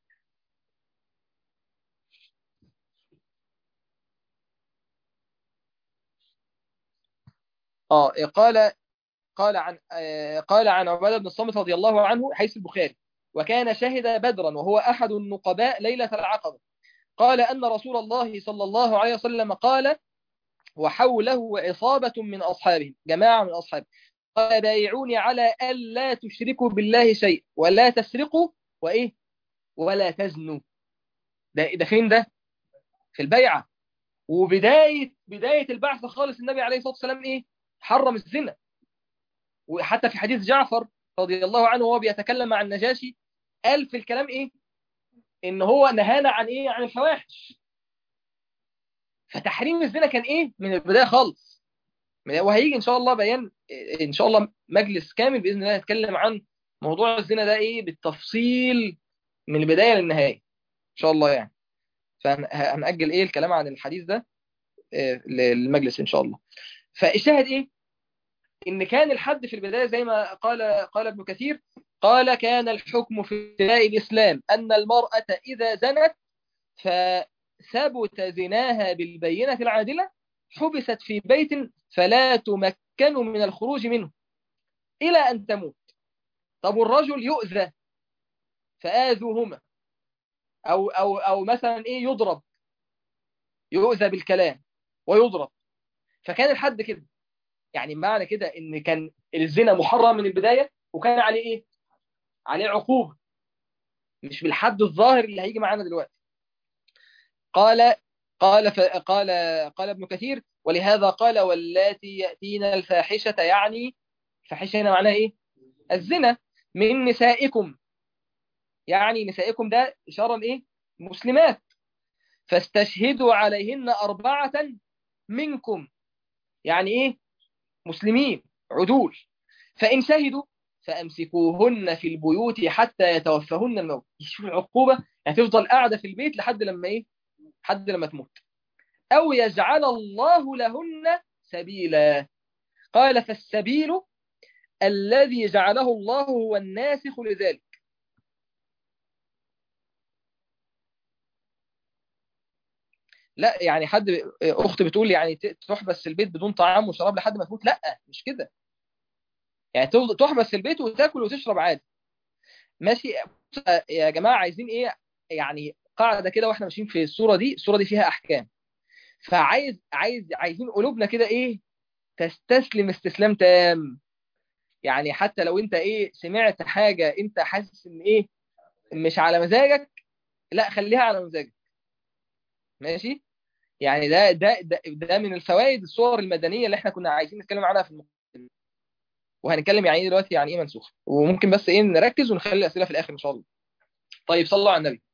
قال قال عن عبادة بن الصامت رضي الله عنه حيث البخاري وكان شهد بدرا وهو أحد النقباء ليلة العقبة. قال أن رسول الله صلى الله عليه وسلم قال وحوله عصابة من أصحابه، جماعة من أصحابه، قال بايعوني على ألا تشركوا بالله شيء ولا تسرقوا وإيه ولا تزنوا. ده فين ده؟ في البيعة. وبداية البعث خالص النبي عليه الصلاة والسلام إيه؟ حرم الزنا. وحتى في حديث جعفر رضي الله عنه وهو بيتكلم مع النجاشي قال في الكلام ايه؟ ان هو نهانا عن ايه؟ عن الفواحش. فتحريم الزنا كان ايه؟ من البدايه خالص. وهيجي ان شاء الله بيان، ان شاء الله مجلس كامل باذن الله يتكلم عن موضوع الزنا ده ايه بالتفصيل من البدايه للنهايه ان شاء الله يعني. فهنأجل ايه الكلام عن الحديث ده للمجلس ان شاء الله. فالشاهد ايه؟ إن كان الحد في البداية زي ما قال ابن كثير، قال كان الحكم في ابتداء الإسلام أن المرأة إذا زنت فثبت زناها بالبينة العادلة حبست في بيت فلا تمكن من الخروج منه إلى أن تموت. طب والرجل يؤذى فآذوهما أو مثلا إيه يضرب، يؤذى بالكلام ويضرب. فكان الحد كده. يعني معنى كده إن كان الزنا محرم من البداية وكان عليه إيه؟ عليه عقوبة، مش بالحد الظاهر اللي هيجي معانا دلوقتي. قال قال ابن كثير ولهذا قال واللاتي يأتين الفاحشة، يعني الفاحشة هنا معناها ايه؟ الزنا من نسائكم، يعني نسائكم ده إشارة ايه؟ مسلمات. فاستشهدوا عليهن 4 منكم، يعني ايه؟ مسلمين عدول. فإن شهدوا فأمسكوهن في البيوت حتى يتوفاهن الموت. شوف العقوبة، هتفضل قاعدة في البيت لحد لما ايه؟ لحد لما تموت. أو يجعل الله لهن سبيلا. قال فالسبيل الذي جعله الله هو الناسخ لذلك. لا يعني أخت بتقول يعني تحبس البيت بدون طعام وشراب لحد ما تموت. لا مش كده، يعني تحبس البيت وتاكل وتشرب عادي. ماشي يا جماعة، عايزين ايه؟ يعني قاعدة كده واحنا ماشيين في السورة دي فيها أحكام. عايزين قلوبنا كده ايه؟ تستسلم استسلام تام. يعني حتى لو انت ايه سمعت حاجة انت حاسس ان ايه مش على مزاجك، لا خليها على مزاجك. ماشي، يعني ده من الفوائد الصور المدنيه اللي احنا كنا عايزين نتكلم عنها في المقدمه. وهنتكلم يعني ايه دلوقتي، يعني ايه منسوخ، وممكن بس ايه نركز ونخلي الاسئله في الاخر ان شاء الله. طيب صلوا على النبي.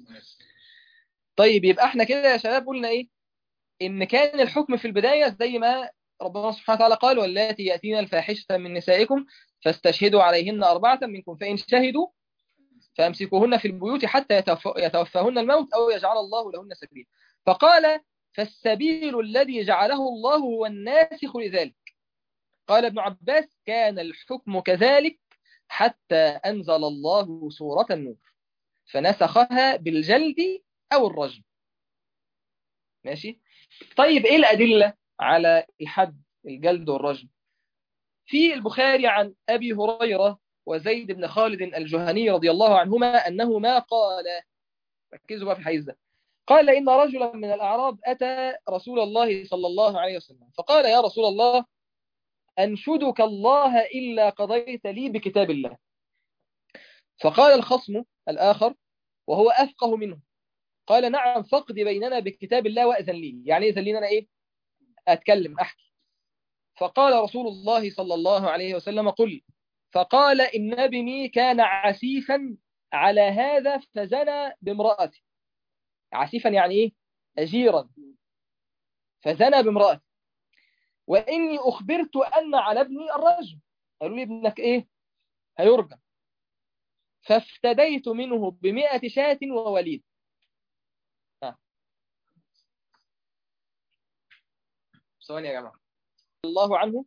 طيب يبقى احنا كده يا شباب قلنا ايه؟ ان كان الحكم في البدايه زي ما ربنا سبحانه وتعالى قال: واللاتي ياتين الفاحشه من نسائكم فاستشهدوا عليهن اربعه منكم فان شهدوا فامسكوهن في البيوت حتى يتوفاهن الموت او يجعل الله لهن سبيلا. فقال: فالسبيل الذي جعله الله هو الناسخ لذلك. قال ابن عباس: كان الحكم كذلك حتى أنزل الله سورة النور فنسخها بالجلد أو الرجم. ماشي. طيب إيه الأدلة على الحد الجلد والرجم؟ في البخاري عن أبي هريرة وزيد بن خالد الجهني رضي الله عنهما أنهما قال، ركزوا بقى في الحديث ده، قال: إن رجلا من الأعراب أتى رسول الله صلى الله عليه وسلم فقال: يا رسول الله، أنشدك الله إلا قضيت لي بكتاب الله. فقال الخصم الآخر وهو أفقه منه: قال: نعم، فاقض بيننا بكتاب الله وأذن لي. يعني إذن لي أنا إيه؟ أتكلم أحكي. فقال رسول الله صلى الله عليه وسلم: قل. فقال: إن ابني كان عسيفا على هذا فزنى بامرأته. عسيفا يعني إيه؟ أجيرا. فزنى بامرأته، وإني أخبرت أن على ابني الرجم. قالوا لي ابنك إيه؟ هيرجم. فافتديت منه ب100 شاة ووليد. ثواني يا جماعة. الله عنه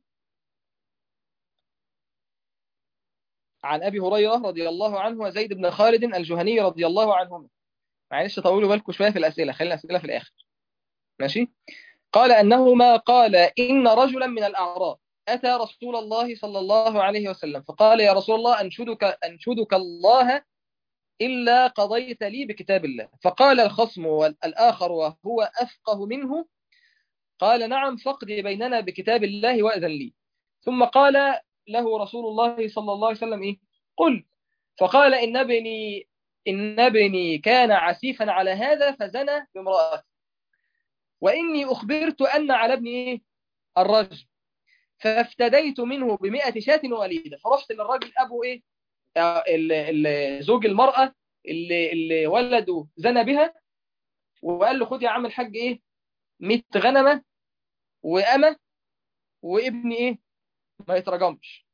عن أبي هريرة رضي الله عنه وزيد بن خالد الجهني رضي الله عنهما. معلش طولوا بالكم شوية في الأسئلة، خلينا الأسئلة في الآخر. ماشي. قال أنهما قال: إن رجلا من الأعراب أتى رسول الله صلى الله عليه وسلم فقال: يا رسول الله، أنشدك الله إلا قضيت لي بكتاب الله. فقال الخصم والآخر وهو أفقه منه: قال: نعم، فاقض بيننا بكتاب الله وأذن لي. ثم قال له رسول الله صلى الله عليه وسلم: إيه؟ قل. فقال: إن ابني كان عسيفا على هذا فزنى بامرأته، وإني أخبرت أن على ابني إيه؟ الرجم. فافتديت منه ب100 شاة وليدة. فرحت للراجل أبو إيه؟ زوج المرأة اللي ولده زنى بها، وقال له: خد يا عم الحاج إيه؟ 100 غنمة وأمة، وابني إيه؟ ما يترجمش.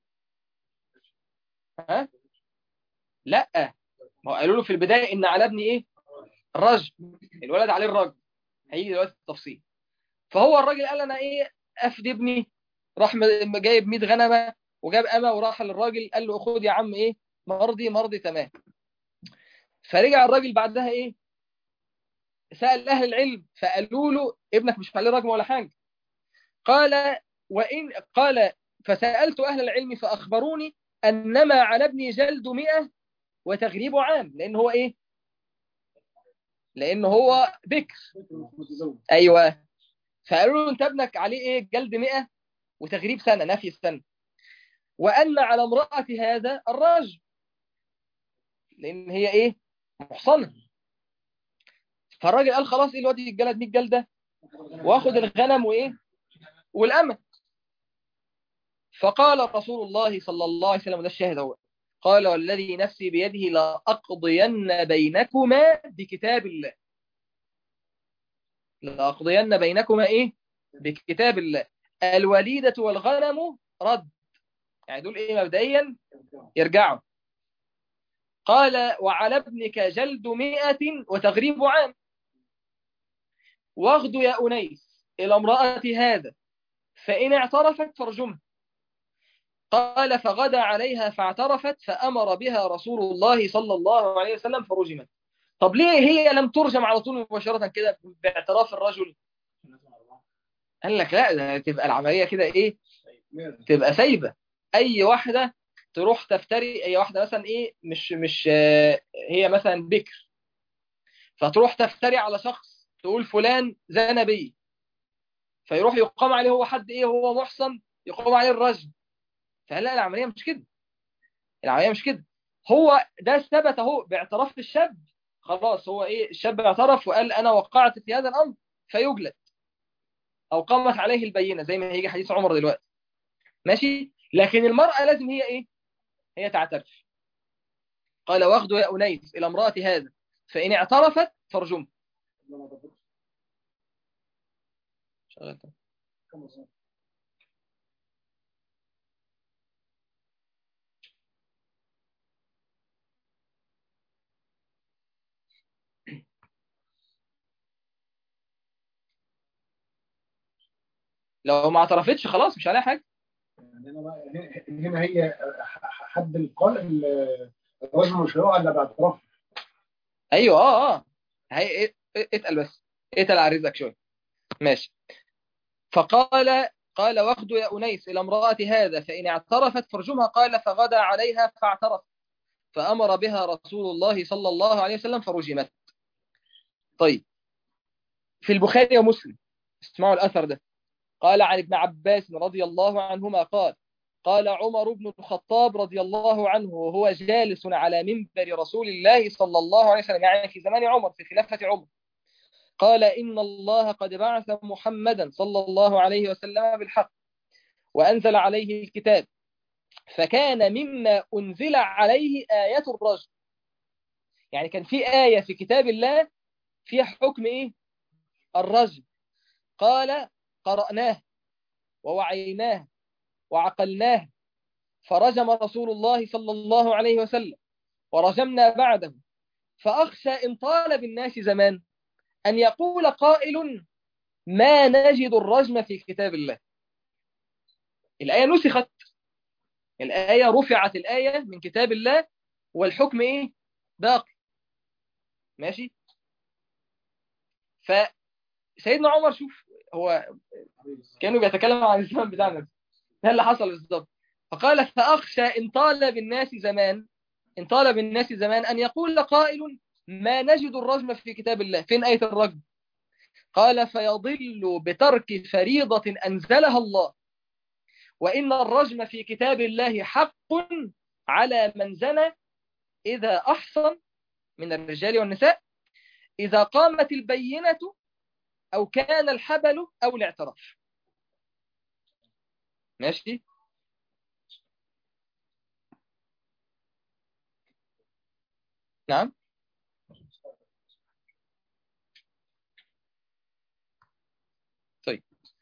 ها؟ لا، ما هو قالوا له في البداية إن على ابني إيه؟ الرجم. الولد عليه الرجم. هيجي دلوقتي التفصيل. فهو الراجل قال: أنا إيه؟ أفدي ابني. راح جايب 100 غنمة وجاب أمة، وراح للراجل قال له: خد يا عم إيه؟ مرضي تمام. فرجع الراجل بعدها إيه؟ سأل أهل العلم فقالوا له: ابنك مش عليه رجم ولا حاجة. قال: فسألت أهل العلم فأخبروني أنما على ابني جلد 100 وتغريب عام، لأن هو إيه؟ لأن هو بكر. أيوة. فقالوا له: أنت ابنك عليه إيه؟ جلد 100 وتغريب سنة، نفي سنة. وأن على امرأة هذا الرجم، لأن هي إيه؟ محصنة. فالراجل قال: خلاص، إيه الواد يتجلد 100 جلدة وآخد الغنم وإيه؟ والأمة. فقال رسول الله صلى الله عليه وسلم، ده الشاهد هو، قال: والذي نفسي بيده لأقضين بينكما بكتاب الله. لأقضين بينكما إيه؟ بكتاب الله. الوليدة والغنم رد، يعني دول إيه مبدئيا؟ يرجعوا. قال: وعلى ابنك جلد 100 وتغريب عام. واغد يا أنيس إلى امرأة هذا، فإن اعترفت فارجمها. قال: فغدا عليها فاعترفت، فأمر بها رسول الله صلى الله عليه وسلم فرجمت. طب ليه هي لم ترجم على طول مباشرة كده باعتراف الرجل؟ قال لك: لا، ده تبقى العملية كده إيه؟ تبقى سايبة. أي واحدة تروح تفتري، أي واحدة مثلا إيه، مش هي مثلا بكر، فتروح تفتري على شخص، تقول فلان زنى بي، فيروح يقام عليه هو حد إيه، هو محصن، يقام عليه الرجم. فلا، العملية مش كده. العملية مش كده. هو ده ثبت اهو باعتراف الشاب. خلاص، هو ايه، الشاب اعترف وقال: انا وقعت في هذا الامر. فيجلد، أو قامت عليه البينة زي ما هيجي حديث عمر دلوقتي. ماشي. لكن المرأة لازم هي إيه؟ هي تعترف. قال واخدوا يا أنيس إلى امرأة هذا فإن اعترفت فارجمها. لو ما اعترفتش خلاص مش عليها حاجة. يعني هنا هي حد الرجل مش هيقع الا باعتراف. أيوه هي اتقل بس، اتقل على رزقك شوية. ماشي. قال واخدوا يا أنيس إلى امرأة هذا فإن اعترفت فارجمها. قال فغدا عليها فاعترف، فأمر بها رسول الله صلى الله عليه وسلم فرجمت. طيب، في البخاري ومسلم، اسمعوا الأثر ده. قال عن ابن عباس رضي الله عنهما قال عمر بن الخطاب رضي الله عنه وهو جالس على منبر رسول الله صلى الله عليه وسلم، يعني في زمان عمر، في خلافة عمر، قال إن الله قد بعث محمدا صلى الله عليه وسلم بالحق وأنزل عليه الكتاب، فكان مما أنزل عليه آية الرجم. يعني كان في آية في كتاب الله فيها حكم إيه؟ الرجم. قال قرأناه ووعيناه وعقلناه، فرجم رسول الله صلى الله عليه وسلم ورجمنا بعده، فأخشى إن طال بالناس زمان أن يقول قائل ما نجد الرجم في كتاب الله. الآية نسخت، الآية رفعت، الآية من كتاب الله والحكم إيه؟ باقي. ماشي. فسيدنا عمر شوف، هو كانوا بيتكلموا عن الزمن بتاعنا، ده اللي حصل بالظبط. فقال فأخشى إن طال بالناس زمان أن يقول قائل ما نجد الرجم في كتاب الله، فين آية الرجم؟ قال فيضل بترك فريضة أنزلها الله، وإن الرجم في كتاب الله حق على من زنى إذا أحصن من الرجال والنساء، إذا قامت البينة أو كان الحبل أو الاعتراف. ماشي. نعم. طيب،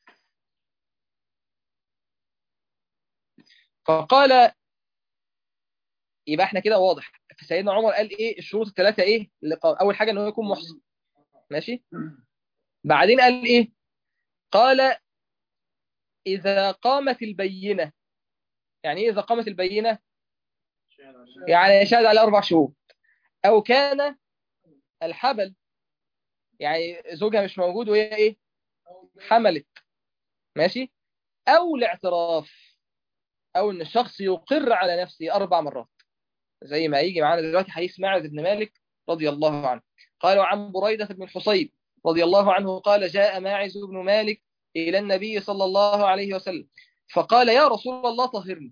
فقال يبقى احنا كده واضح. فسيدنا عمر قال ايه الشروط الثلاثه؟ ايه اول حاجه ان هو يكون محسن. ماشي. بعدين قال ايه؟ قال اذا قامت البينه. يعني ايه اذا قامت البينه؟ يعني يشهد على 4 شهور، او كان الحبل، يعني زوجها مش موجود وهي ايه حملت. ماشي. او الاعتراف، او ان الشخص يقر على نفسه 4 مرات، زي ما يجي معانا دلوقتي حديث ماعز بن مالك رضي الله عنه. قال عن بريدة بن الحصيب رضي الله عنه قال جاء ماعز بن مالك إلى النبي صلى الله عليه وسلم فقال يا رسول الله طهرني،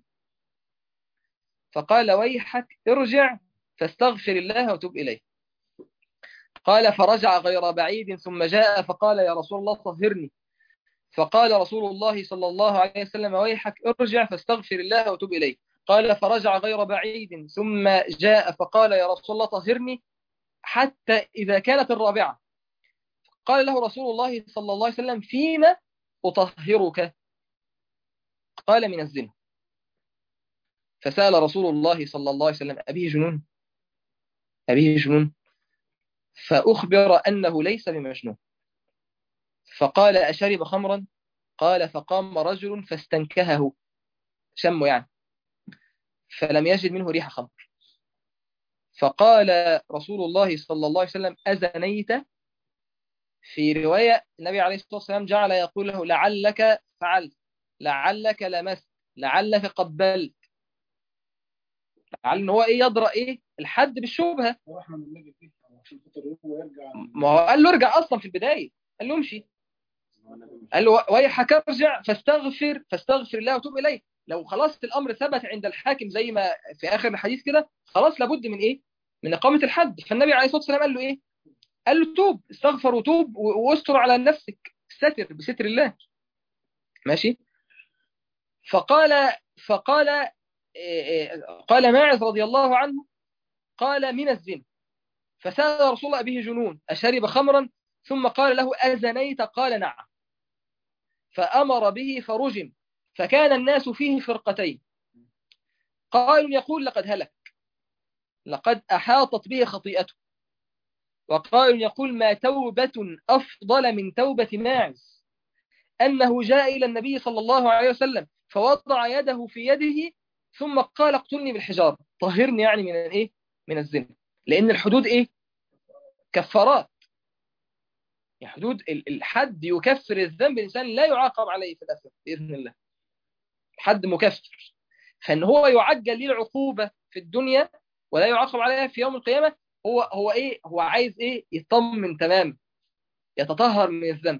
فقال ويحك ارجع فاستغفر الله وتب إليه. قال فرجع غير بعيد ثم جاء فقال يا رسول الله طهرني، فقال رسول الله صلى الله عليه وسلم ويحك ارجع فاستغفر الله وتب إليه. قال فرجع غير بعيد ثم جاء فقال يا رسول الله طهرني، حتى إذا كانت الرابعة قال له رسول الله صلى الله عليه وسلم فيما أطهرك؟ قال من الزنا. فسأل رسول الله صلى الله عليه وسلم أبيه جنون؟ أبيه جنون؟ فأخبر أنه ليس بمجنون. فقال أشرب خمرا؟ قال فقام رجل فاستنكهه، شمه يعني، فلم يجد منه ريح خمر. فقال رسول الله صلى الله عليه وسلم أزنيت؟ في رواية النبي عليه الصلاة والسلام جعل يقول له لعلك فعلت، لعلك لمست، لعلك قبلت، لعل ان هو ايه يضرأ ايه الحد بالشبهة. ما هو قال له ارجع اصلا في البداية، قال له امشي، قال له ويحك ارجع فاستغفر الله وتوب اليه. لو خلاص الامر ثبت عند الحاكم زي ما في اخر الحديث كده، خلاص لابد من ايه؟ من اقامة الحد. فالنبي عليه الصلاة والسلام قال له ايه؟ قال له توب، استغفر وتوب واستر على نفسك، استتر بستر الله. ماشي. فقال قال ماعز رضي الله عنه، قال من الزنا. فسأل رسول الله به جنون أشرب خمرا؟ ثم قال له أزنيت؟ قال نعم. فأمر به فرجم، فكان الناس فيه فرقتين، قائل يقول لقد هلك، لقد أحاطت به خطيئته، وقائل يقول ما توبة أفضل من توبة ماعز، أنه جاء إلى النبي صلى الله عليه وسلم فوضع يده في يده ثم قال اقتلني بالحجارة، طهرني يعني من إيه؟ من الزنا. لأن الحدود إيه؟ كفارات. يعني حدود الحد يكفر الذنب، الإنسان لا يعاقب عليه في الآخرة بإذن الله، الحد مكفر. فإن هو يعجل ليه العقوبة في الدنيا ولا يعاقب عليها في يوم القيامة، هو إيه؟ هو عايز إيه؟ يطمن تمام، يتطهر من الذنب.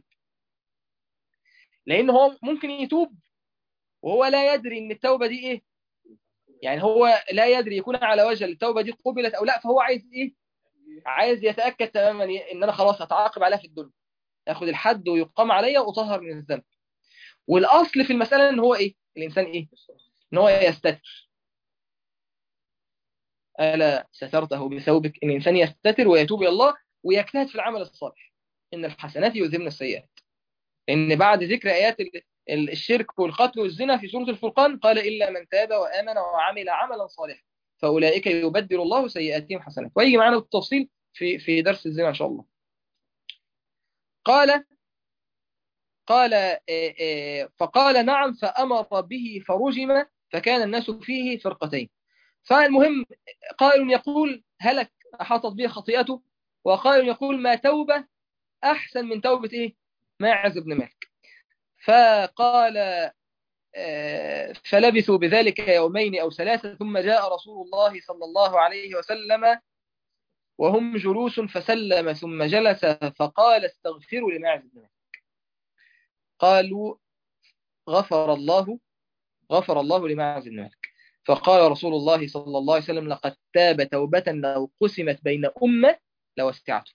لأن هو ممكن يتوب وهو لا يدري إن التوبة دي إيه، يعني هو لا يدري، يكون على وجه التوبة دي قبلت أو لا، فهو عايز إيه؟ عايز يتأكد تماما إن أنا خلاص هتعاقب عليها في الدنيا، ياخد الحد ويقام عليا وأطهر من الذنب. والأصل في المسألة إن هو إيه؟ الإنسان إيه؟ إن هو يستتر. ألا سترته بثوبك، إن الإنسان يستتر ويتوب إلى الله ويجتهد في العمل الصالح، إن الحسنات يذهبن السيئات. إن بعد ذكر آيات الشرك والقتل والزنا في سورة الفرقان قال إلا من تاب وآمن وعمل عملا صالحا فأولئك يبدل الله سيئاتهم حسنات، ويجي معنا بالتفصيل في درس الزنا إن شاء الله. قال فقال نعم، فأمر به فرجم، فكان الناس فيه فرقتين. فالمهم قائل يقول هلك، أحاطت به خطيئته، وقائل يقول ما توبة أحسن من توبة إيه؟ ماعز بن مالك. فقال فلبثوا بذلك يومين أو ثلاثة، ثم جاء رسول الله صلى الله عليه وسلم وهم جلوس فسلم ثم جلس فقال استغفروا لماعز بن مالك. قالوا غفر الله لماعز بن مالك. فقال رسول الله صلى الله عليه وسلم لقد تاب توبة لو قسمت بين أمة لوسعته.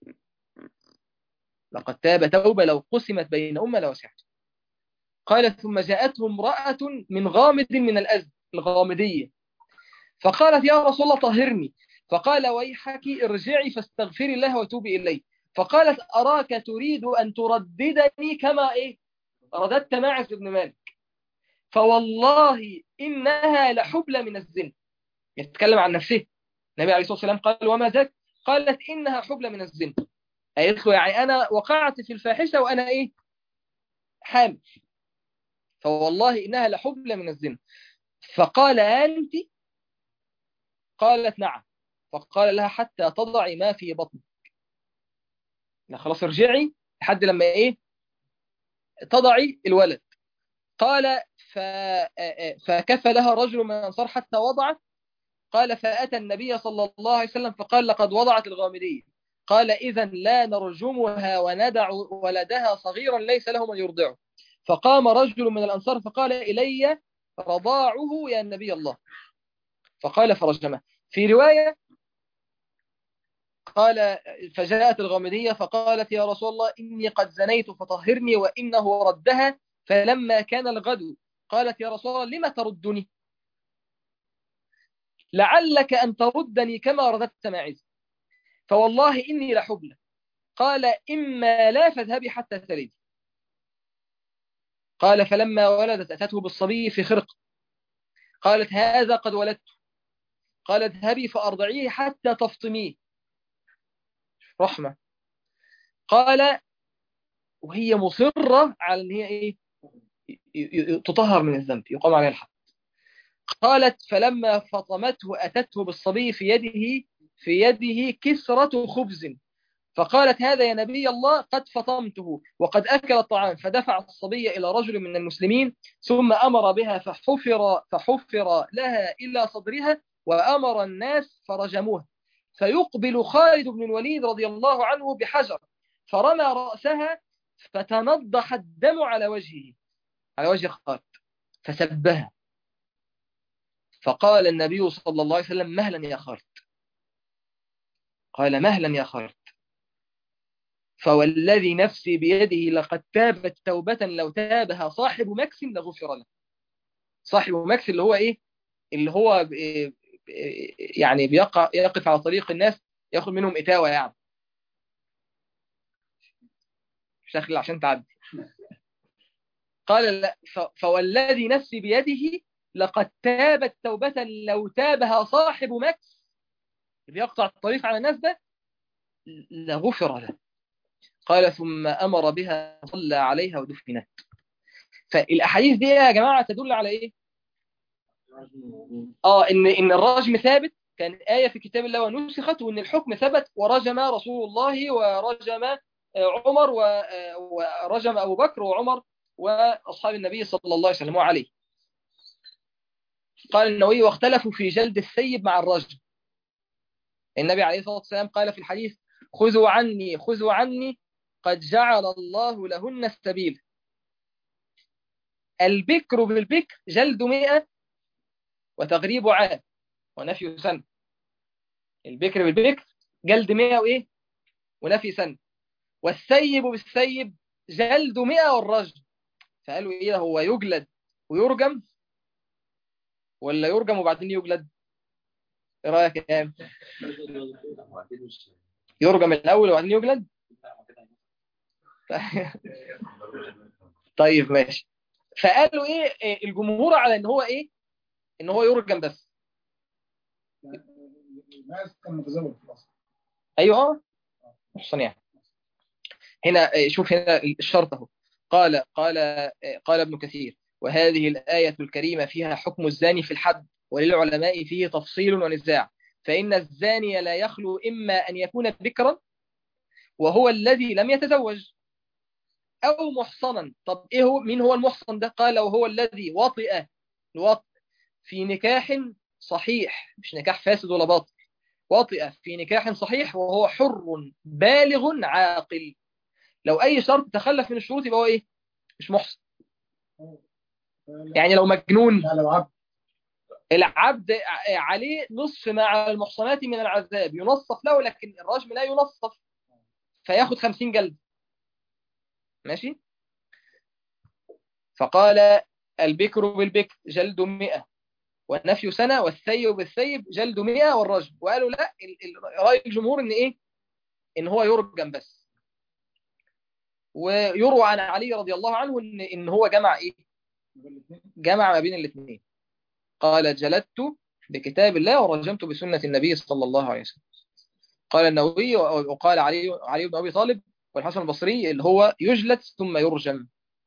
لقد تاب توبة لو قسمت بين أمة لوسعته. قال ثم جاءته امرأة من غامد من الأزد، الغامدية، فقالت يا رسول الله طهرني. فقال ويحك ارجعي فاستغفري الله وتوبي إليه. فقالت أراك تريد أن ترددني كما رددت ماعز بن مالك، فوالله إنها لحبلى من الزنا. يتكلم عن نفسه النبي عليه الصلاة والسلام، قال وما ذاك؟ قالت إنها حبلى من الزنا، قالت له يعني أنا وقعت في الفاحشة وأنا حامل، فوالله إنها لحبلى من الزنا. فقال أنت؟ قالت نعم. فقال لها حتى تضعي ما في بطنك، لا خلاص ارجعي لحد لما تضعي الولد. قال فكفى لها رجل من الأنصار حتى وضعت. قال فأتى النبي صلى الله عليه وسلم فقال لقد وضعت الغامدية. قال إذا لا نرجمها وندع ولدها صغيرا ليس له من يرضعه. فقام رجل من الأنصار فقال إلي رضاعه يا نبي الله، فقال فرجمه. في رواية قال فجاءت الغامدية فقالت يا رسول الله إني قد زنيت فطهرني، وإنه ردها. فلما كان الغد قالت يا رسول الله لم تردني؟ لعلك أن تردني كما رددت ماعز، فوالله إني لحبلى. قال إما لا فاذهبي حتى تلدي. قال فلما ولدت أتته بالصبي في خرق، قالت هذا قد ولدت. قال اذهبي فأرضعيه حتى تفطميه، رحمة. قال وهي مصرة على أن هي تطهر من الذنب، يقام عليها الحد. قالت فلما فطمته أتته بالصبي في يده كسرة خبز، فقالت هذا يا نبي الله قد فطمته وقد أكل الطعام. فدفع الصبي إلى رجل من المسلمين ثم أمر بها فحفر لها إلى صدرها وأمر الناس فرجموها. فيقبل خالد بن الوليد رضي الله عنه بحجر فرمى رأسها فتنضح الدم على وجه خالد فسبها. فقال النبي صلى الله عليه وسلم مهلا يا خالد. قال مهلا يا خالد. فوالذي نفسي بيده لقد تابت توبة لو تابها صاحب مكس لغفر له. صاحب مكس اللي هو ايه؟ اللي هو يعني يقف على طريق الناس ياخد منهم إتاوة، يعني مش داخل عشان تعدي. قال لا، فوالذي نفسي بيده لقد تابت توبة لو تابها صاحب مكس اللي يقطع الطريق على الناس ده لغفر له. قال ثم أمر بها صلى عليها ودفنت. فالأحاديث دي يا جماعة تدل على إيه؟ إن الرجم ثابت، كان آية في كتاب الله ونسخت، وإن الحكم ثبت، ورجم رسول الله ورجم عمر ورجم أبو بكر وعمر وأصحاب النبي صلى الله عليه وسلم عليه. قال النووي واختلفوا في جلد السيب مع الرجم. النبي عليه الصلاة والسلام قال في الحديث خذوا عني خذوا عني قد جعل الله لهن السبيل. البكر بالبكر جلد 100 وتغريب عام ونفي سنة. البكر بالبكر جلد 100 وإيه ونفي سنة. والسيب بالسيب جلد 100 والرجم. فقالوا إيه، هو يجلد ويرجم ولا يرجم وبعدين يجلد؟ إيه رأيك يا إمام؟ يرجم الأول وبعدين يجلد. طيب ماشي. فقالوا ايه الجمهور على ان هو ايه، ان هو يرجم بس. الناس كان متزوج في الاصل. ايوه محسن يعني. هنا شوف هنا الشرط اهو. قال ابن كثير وهذه الآية الكريمة فيها حكم الزاني في الحد، وللعلماء فيه تفصيل ونزاع. فإن الزاني لا يخلو إما أن يكون بكرا وهو الذي لم يتزوج، أو محصنا. طب إيه هو، مين هو المحصن ده؟ قال وهو الذي وطئ في نكاح صحيح، مش نكاح فاسد ولا باطل، وطئ في نكاح صحيح وهو حر بالغ عاقل. لو أي شرط تخلف من الشروط يبقى هو إيه؟ مش محصن. يعني لو مجنون، يعني لو عبد، العبد عليه نصف ما على المحصنات من العذاب، ينصف له، لكن الرجم لا ينصف، فياخد 50 جلد. ماشي. فقال البكر بالبكر جلد 100 والنفي سنة، والثيب بالثيب جلد 100 والرجم. وقالوا لا، رأي الجمهور ان ايه، ان هو يرجم بس. ويروى عن علي رضي الله عنه ان هو جمع ايه، جمع ما بين الاثنين. قال جلدت بكتاب الله ورجمت بسنة النبي صلى الله عليه وسلم. قال النووي وقال علي بن ابي طالب والحسن البصري اللي هو يجلد ثم يرجم.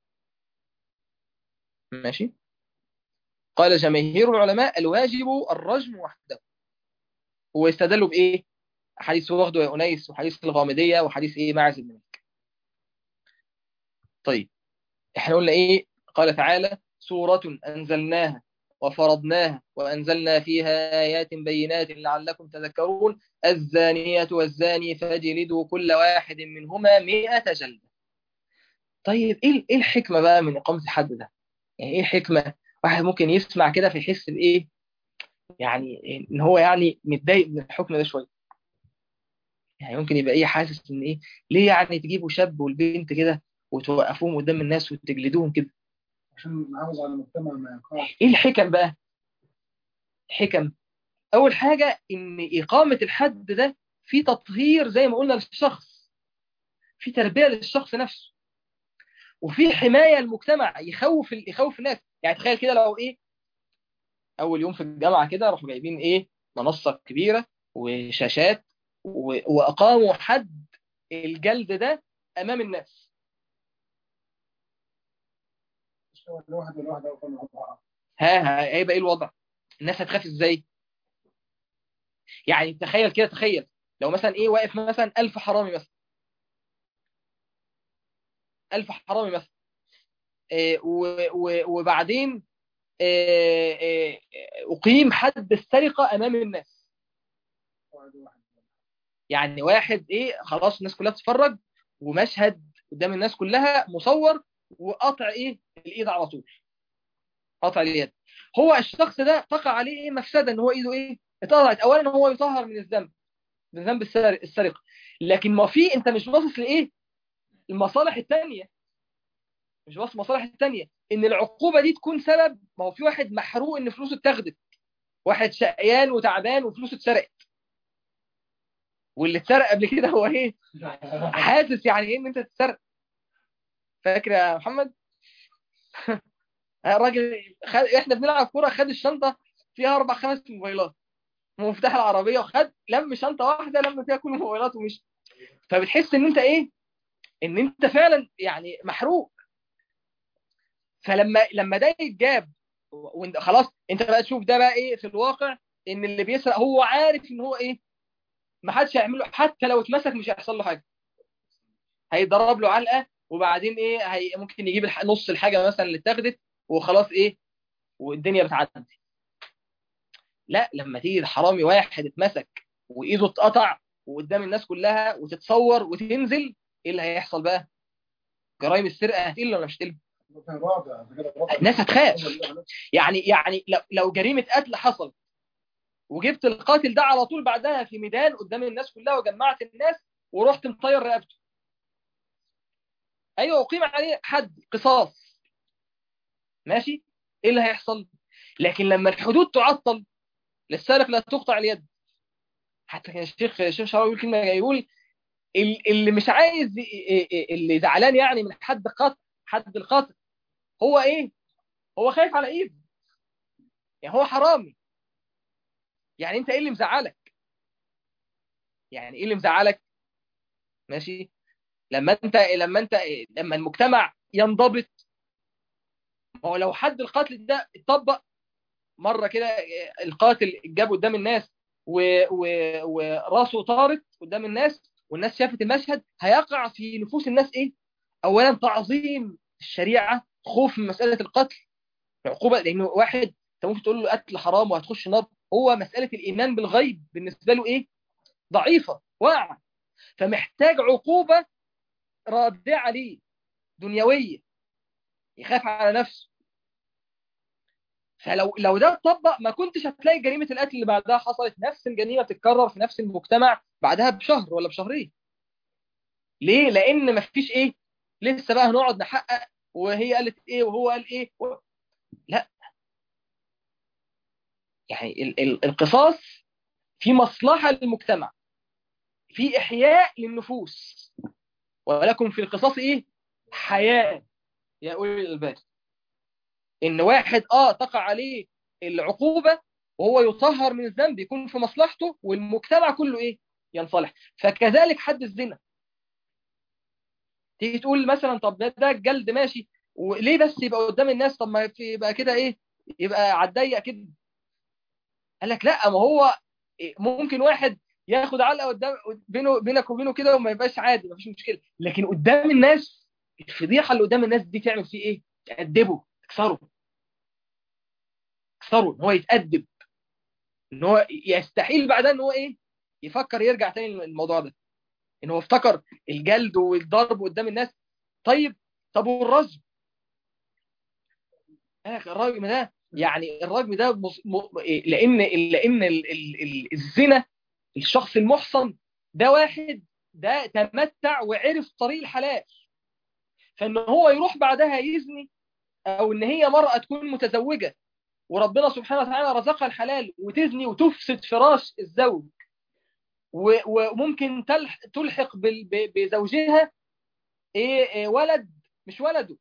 ماشي. قال جماهير العلماء الواجب الرجم وحده. واستدلوا بايه؟ حديث وغد يا أنيس، وحديث الغامدية، وحديث ايه ماعز بن مالك. طيب احنا قلنا ايه؟ قال تعالى سورة أنزلناها وفرضناها وأنزلنا فيها آيات بينات لعلكم تذكرون الزانية والزاني فاجلدوا كل واحد منهما 100 جلدة. طيب ايه الحكمة بقى من إقامة الحد ده؟ يعني ايه الحكمة؟ واحد ممكن يسمع كده فيحس بايه، يعني ان هو يعني متضايق من الحكم ده شوية. يعني ممكن يبقى ايه، حاسس ان ايه، ليه يعني تجيبوا شاب والبنت كده وتوقفوهم قدام الناس وتجلدوهم كده؟ عشان نحافظ على المجتمع ما يقعش. ايه الحكم بقى؟ حكم. اول حاجة ان اقامة الحد ده في تطهير زي ما قلنا للشخص، في تربية للشخص نفسه، وفي حماية المجتمع، يخوف الناس. يعني تخيل كده لو ايه، اول يوم في الجامعة كده راحوا جايبين ايه، منصة كبيرة وشاشات واقاموا حد الجلد ده امام الناس. الواحد والواحد أو كل واحد. هيبقى ايه الوضع؟ الناس هتخاف ازاي؟ يعني تخيل كده، تخيل لو مثلا ايه، واقف مثلا 1000 حرامي مثلا، 1000 حرامي مثلا، وبعدين أقيم حد السرقة أمام الناس. يعني واحد إيه، خلاص الناس كلها تتفرج، ومشهد قدام الناس كلها مصور، وقطع إيه الإيد على طول، قطع اليد. هو الشخص ده تقع عليه إيه مفسدة، إن هو إيده إيه اتقطعت. أولا هو يطهر من الذنب، من ذنب السرقة. لكن ما في، أنت مش باصص لإيه، المصالح التانية، مش بس المصالح التانية، ان العقوبة دي تكون سبب. ما هو في واحد محروق ان فلوسه اتاخدت، واحد شقيان وتعبان وفلوسه اتسرقت، واللي اتسرق قبل كده هو ايه؟ حاسس يعني ايه ان انت تتسرق. فاكر يا محمد؟ الراجل احنا بنلعب كوره، خد الشنطه فيها 4 5 موبايلات ومفتاح العربيه، وخد لم شنطه واحده لم فيها كل الموبايلات ومشي. فبتحس ان انت ايه؟ ان انت فعلا يعني محروق. فلما ده يتجاب، وانت خلاص انت بقى تشوف ده بقى ايه في الواقع، ان اللي بيسرق هو عارف ان هو ايه، ما حدش هيعمل له، حتى لو اتمسك مش هيحصل له حاجه، هيضرب له علقه وبعدين ايه، ممكن يجيب نص الحاجه مثلا اللي اتاخدت وخلاص ايه، والدنيا بتعدي. لا، لما تيجي الحرامي واحد اتمسك وايده اتقطع وقدام الناس كلها وتتصور وتنزل، ايه اللي هيحصل بقى؟ جرائم السرقه هتقل ولا مش هتقل؟ الناس هتخاف. يعني لو جريمه قتل حصل وجبت القاتل ده على طول بعدها في ميدان قدام الناس كلها وجمعت الناس ورحت مطير رقبته، ايوه اقيم عليه حد قصاص، ماشي، ايه اللي هيحصل؟ لكن لما الحدود تعطل، للسارق لا تقطع اليد. حتى كان الشيخ شعراوي يقول كلمه، يقول اللي مش عايز، اللي زعلان يعني من حد قتل، حد القتل، هو ايه؟ هو خايف على ايده، يعني هو حرامي. يعني انت ايه اللي مزعلك؟ يعني ايه اللي مزعلك؟ ماشي. لما المجتمع ينضبط، هو لو حد القتل ده اتطبق مره كده، القاتل جاب قدام الناس وراسه طارت قدام الناس والناس شافت المشهد، هيقع في نفوس الناس ايه؟ اولا تعظيم الشريعه، خوف من مساله القتل، عقوبه، لانه واحد انت ممكن تقول له قتل حرام وهتخش نار، هو مساله الايمان بالغيب بالنسبه له ايه؟ ضعيفه، واقعه، فمحتاج عقوبه رادعه ليه، دنيويه، يخاف على نفسه. فلو ده اتطبق، ما كنتش هتلاقي جريمه القتل اللي بعدها حصلت، نفس الجريمه بتتكرر في نفس المجتمع بعدها بشهر ولا بشهرين. ليه؟ لان ما فيش ايه، لسه بقى هنقعد نحقق وهي قالت ايه وهو قال ايه لا. يعني القصاص في مصلحه للمجتمع، في احياء للنفوس، ولكم في القصاص ايه؟ حياه يا اولي الالباب. ان واحد تقع عليه العقوبه وهو يطهر من الذنب، يكون في مصلحته والمجتمع كله ايه؟ ينصلح. فكذلك حد الزنا، تيجي تقول مثلا طب ده الجلد ماشي، وليه بس يبقى قدام الناس؟ طب ما يبقى كده ايه، يبقى على الضيق كده. قال لك لا، ما هو ممكن واحد ياخد علقه قدام بينك وبينه كده وما يبقاش عادي، ما فيش مشكله، لكن قدام الناس، الفضيحه اللي قدام الناس دي تعمل فيه ايه؟ تأدبه، تكسره، ان هو يتأدب، ان هو يستحيل بعدها ان هو ايه، يفكر يرجع تاني للموضوع ده، ان هو افتكر الجلد والضرب قدام الناس. طيب، طب والرجم؟ الرجم ده، يعني الرجم ده لان الزنا، الشخص المحصن ده واحد ده تمتع وعرف طريق الحلال، فان هو يروح بعدها يزني، او ان هي مرأة تكون متزوجة وربنا سبحانه وتعالى رزقها الحلال وتزني وتفسد فراش الزوج، وممكن تلحق بزوجها ايه ولد مش ولده،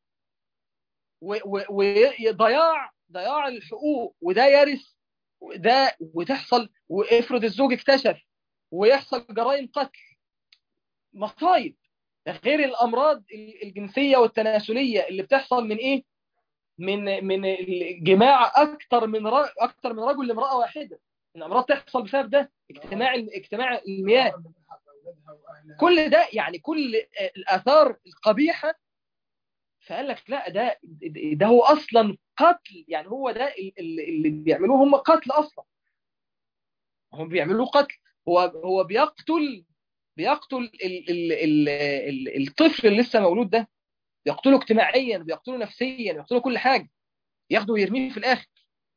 وضياع الحقوق، وده يرث ده، وتحصل، وافرض الزوج اكتشف ويحصل جرائم قتل، مصايب. غير الامراض الجنسيه والتناسليه اللي بتحصل من ايه، من الجماع اكتر من رجل لامراه واحده، الامراض تحصل بسبب ده، اجتماع المياه، كل ده يعني كل الاثار القبيحه. فقال لك لا، ده هو اصلا قتل، يعني هو ده اللي بيعملوه هم قتل اصلا، هم بيعملوه قتل. هو بيقتل الطفل اللي لسه مولود ده، بيقتله اجتماعيا، بيقتله نفسيا، بيقتله كل حاجه، ياخده ويرميه في الاخر.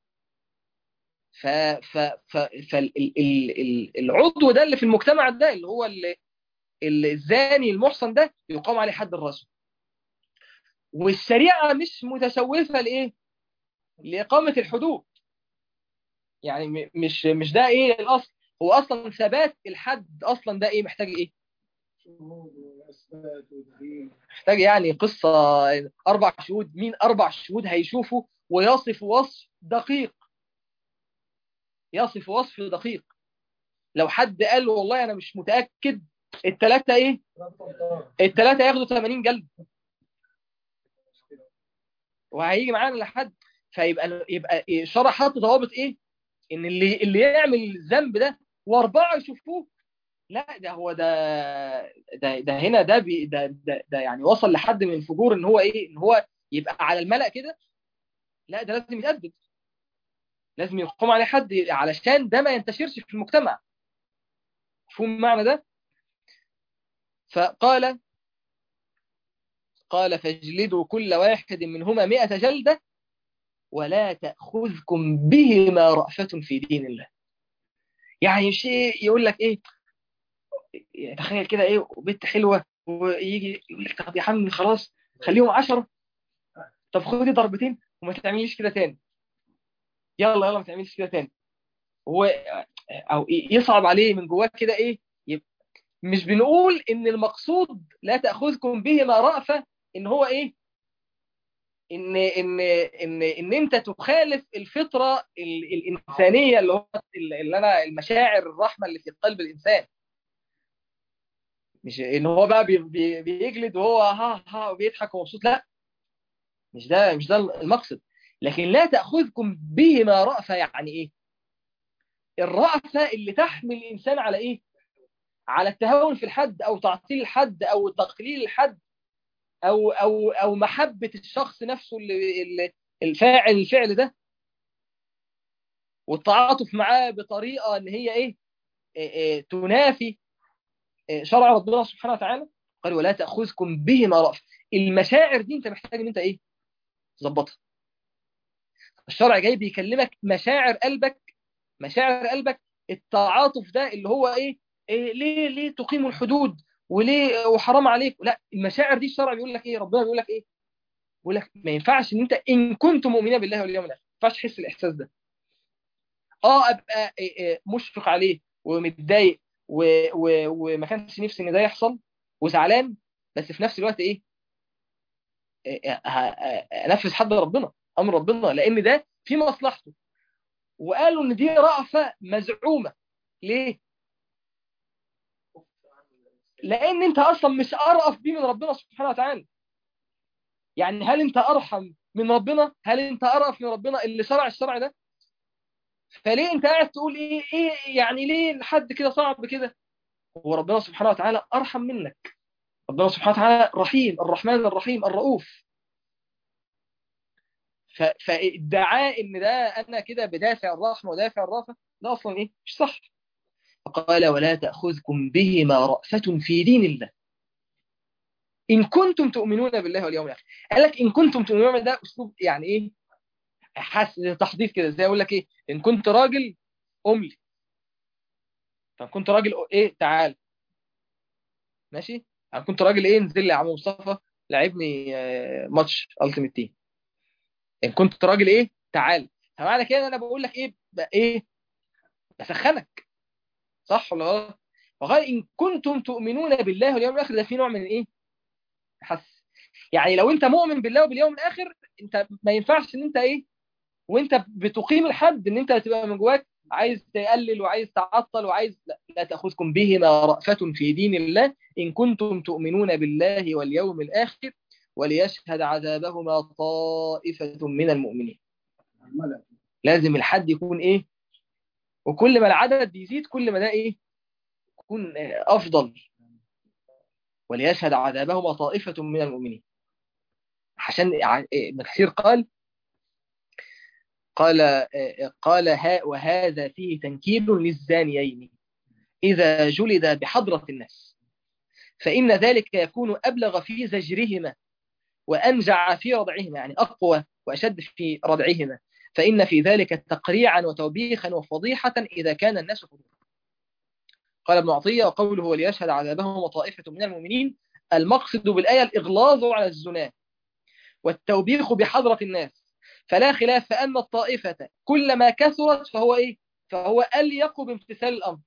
ف ف ف فالعضو ده اللي في المجتمع ده، اللي هو الزاني المحصن ده يقام عليه حد الرجم. والشريعة مش متشوفة لإيه؟ لإقامة الحدود. يعني مش ده إيه الأصل. هو أصلا ثبات الحد أصلا ده إيه محتاج إيه؟ شهود وأثبات ودليل. محتاج يعني قصة 4 شهود. مين 4 شهود هيشوفوا ويصف وصف دقيق؟ يصف وصف دقيق. لو حد قال والله أنا مش متأكد، الثلاثة إيه؟ الثلاثة ياخدوا 80 جلد، وهيجي معانا لحد. يبقى الشرع حط ضوابط ايه؟ ان اللي يعمل الذنب ده واربعه يشوفوه، لا ده هو ده هنا ده يعني وصل لحد من الفجور ان هو ايه؟ ان هو يبقى على الملأ كده. لا ده لازم يتأدب، لازم يقوم عليه حد علشان ده ما ينتشرش في المجتمع. مفهوم المعنى ده؟ فقال فاجلدوا كل واحد منهما 100 جلدة ولا تأخذكم بهما رأفة في دين الله. يعني شيء يقول لك ايه، تخيل كده ايه بنت حلوه ويجي يقول لك طب يا عم خلاص خليهم 10، طب خدي ضربتين وما تعمليش كده تاني، يلا يلا ما تعمليش كده تاني. هو او يصعب عليه من جواه كده ايه، مش بنقول ان المقصود لا تأخذكم بهما رأفة ان هو ايه، ان انت تخالف الفطره الانسانيه اللي هو اللي انا المشاعر الرحمه اللي في قلب الانسان. مش ان هو بقى بيجلد وهو ها ها وبيضحك ومبسوط، لا، مش ده المقصد. لكن لا تأخذكم بهما رأفة يعني ايه؟ الرأفة اللي تحمل الانسان على ايه؟ على التهاون في الحد او تعطيل الحد او تقليل الحد او محبة الشخص نفسه اللي الفاعل الفعل ده، والتعاطف معاه بطريقة ان هي ايه، تنافي شرع ربنا سبحانه وتعالى. قال ولا تأخذكم بهما رأفة. المشاعر دي انت محتاج ان انت ايه؟ تظبطها. الشرع جاي بيكلمك مشاعر قلبك، مشاعر قلبك، التعاطف ده اللي هو إيه ليه تقيم الحدود وليه وحرام عليك. لا، المشاعر دي الشرع بيقول لك ايه، ربنا بيقول لك ايه؟ بيقول لك ما ينفعش ان انت ان كنت مؤمنين بالله واليوم الاخر ما ينفعش تحس الاحساس ده. ابقى مشفق عليه ومتضايق وما كانش نفسي ان ده يحصل وزعلان، بس في نفس الوقت ايه، انفذ حد ربنا، امر ربنا، لان ده في مصلحته. وقالوا ان دي رأفة مزعومة. ليه؟ لان انت اصلا مش ارأف بيه من ربنا سبحانه وتعالى. يعني هل انت ارحم من ربنا؟ هل انت ارأف من ربنا اللي شرع الشرع ده؟ فليه انت قاعد تقول ايه يعني ليه الحد كده صعب كده؟ هو ربنا سبحانه وتعالى ارحم منك. ربنا سبحانه وتعالى رحيم، الرحمن الرحيم الرؤوف. فادعاء ان ده انا كده بدافع الرحمه ودافع الرأفه، ده اصلا ايه؟ مش صح. فقال ولا تأخذكم بهما رأفة في دين الله إن كنتم تؤمنون بالله واليوم الآخر. قال لك إن كنتم تؤمنون بالله، ده أسلوب يعني إيه، حاسس تحضير كده، زي أقول لك إيه، إن كنت راجل قم لي، طب كنت راجل إيه تعال، ماشي، أنا كنت راجل إيه انزل لي يا عم مصطفى لعبني ماتش التيمت تيم. إن كنت راجل إيه تعال. فمعنى كده أنا بقول لك إيه إيه بسخنك، صح ولا غلط؟ وقال إن كنتم تؤمنون بالله واليوم الآخر، ده في نوع من إيه حس. يعني لو انت مؤمن بالله وباليوم الاخر، انت ما ينفعش ان انت ايه وانت بتقيم الحد ان انت تبقى من جواك عايز تقلل وعايز تعطل وعايز لا تأخذكم بهما رأفة في دين الله إن كنتم تؤمنون بالله واليوم الآخر وليشهد عذابهما طائفة من المؤمنين. الملأ. لازم الحد يكون ايه، وكل ما العدد يزيد كل ما ده ايه يكون افضل. وليشهد عذابهما طائفة من المؤمنين. عشان ابن كثير قال وهذا فيه تنكيل للزانيين إذا جلد بحضرة الناس، فإن ذلك يكون أبلغ في زجرهما وأنجع في ردعهما، يعني أقوى وأشد في ردعهما، فإن في ذلك تقريعا وتوبيخا وفضيحة إذا كان الناس حضورا. قال ابن عطية: وقوله وليشهد عذابهم طائفة من المؤمنين، المقصد بالآية الإغلاظ على الزنا والتوبيخ بحضرة الناس، فلا خلاف أن الطائفة كلما كثرت فهو إيه؟ فهو أليق بامتثال الأمر.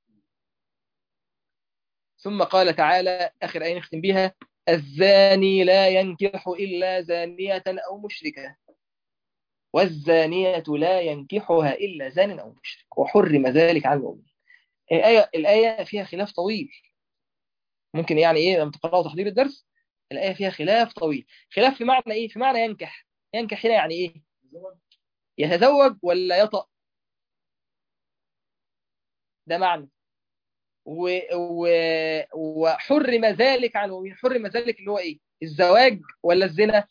ثم قال تعالى آخر آية نختم بها: الزاني لا ينكح إلا زانية أو مشركة، والزانية لا ينكحها إلا زان أو مشرك، وحرم ذلك على المؤمن. الآية فيها خلاف طويل، ممكن يعني إيه لما تقرأوا تحضير الدرس، الآية فيها خلاف طويل. خلاف في معنى إيه؟ في معنى ينكح. ينكح هنا يعني إيه؟ يتزوج ولا يطأ؟ ده معنى. و... و... وحرم ذلك عن المؤمن. حرم ذلك اللي هو إيه؟ الزواج ولا الزنا؟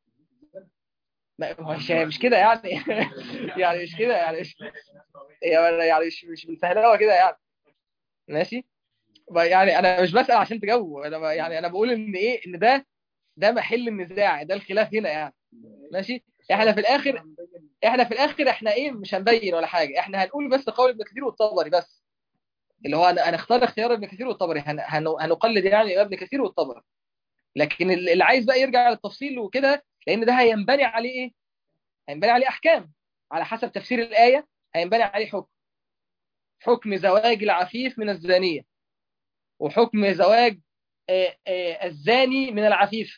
مش كده يعني. يعني مش كده يعني يعني مش بالسهلاوه كده يعني. ماشي. يعني انا مش بسأل عشان تجاوب، انا يعني انا بقول ان ايه، ان ده محل النزاع، ده الخلاف هنا يعني. ماشي. احنا في الاخر احنا ايه، مش هنبين ولا حاجه، احنا هنقول بس قول ابن كثير والطبري بس، اللي هو هنختار اختيار ابن كثير والطبري، هنقلد يعني ابن كثير والطبري. لكن اللي عايز بقى يرجع للتفصيل وكده، لان ده هينبني عليه ايه، هينبني عليه احكام على حسب تفسير الايه، هينبني عليه حكم زواج العفيف من الزانيه، وحكم زواج الزاني من العفيف.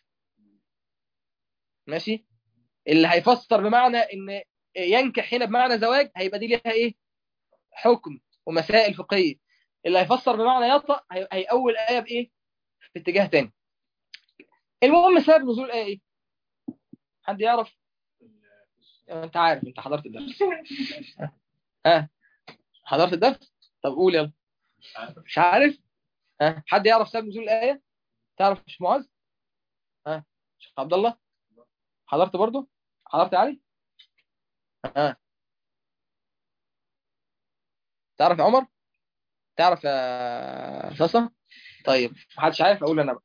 ماشي. اللي هيفسر بمعنى ان ينكح هنا بمعنى زواج، هيبقى دي ليها ايه، حكم ومسائل فقهيه. اللي هيفسر بمعنى يطأ هيأول آية بايه، في اتجاه تاني. المهم سبب نزول الآية ايه، حد يعرف؟ انت عارف، انت حضرت الدرس. ها، حضرت الدرس؟ طب قول يلا. مش عارف. ها، حد يعرف سبب نزول الآية؟ تعرف مش معاذ؟ ها، شيخ عبد الله، حضرت برضو؟ حضرت يا علي؟ ها، تعرف يا عمر؟ تعرف يا صاصة؟ طيب محدش عارف، اقول انا بقى.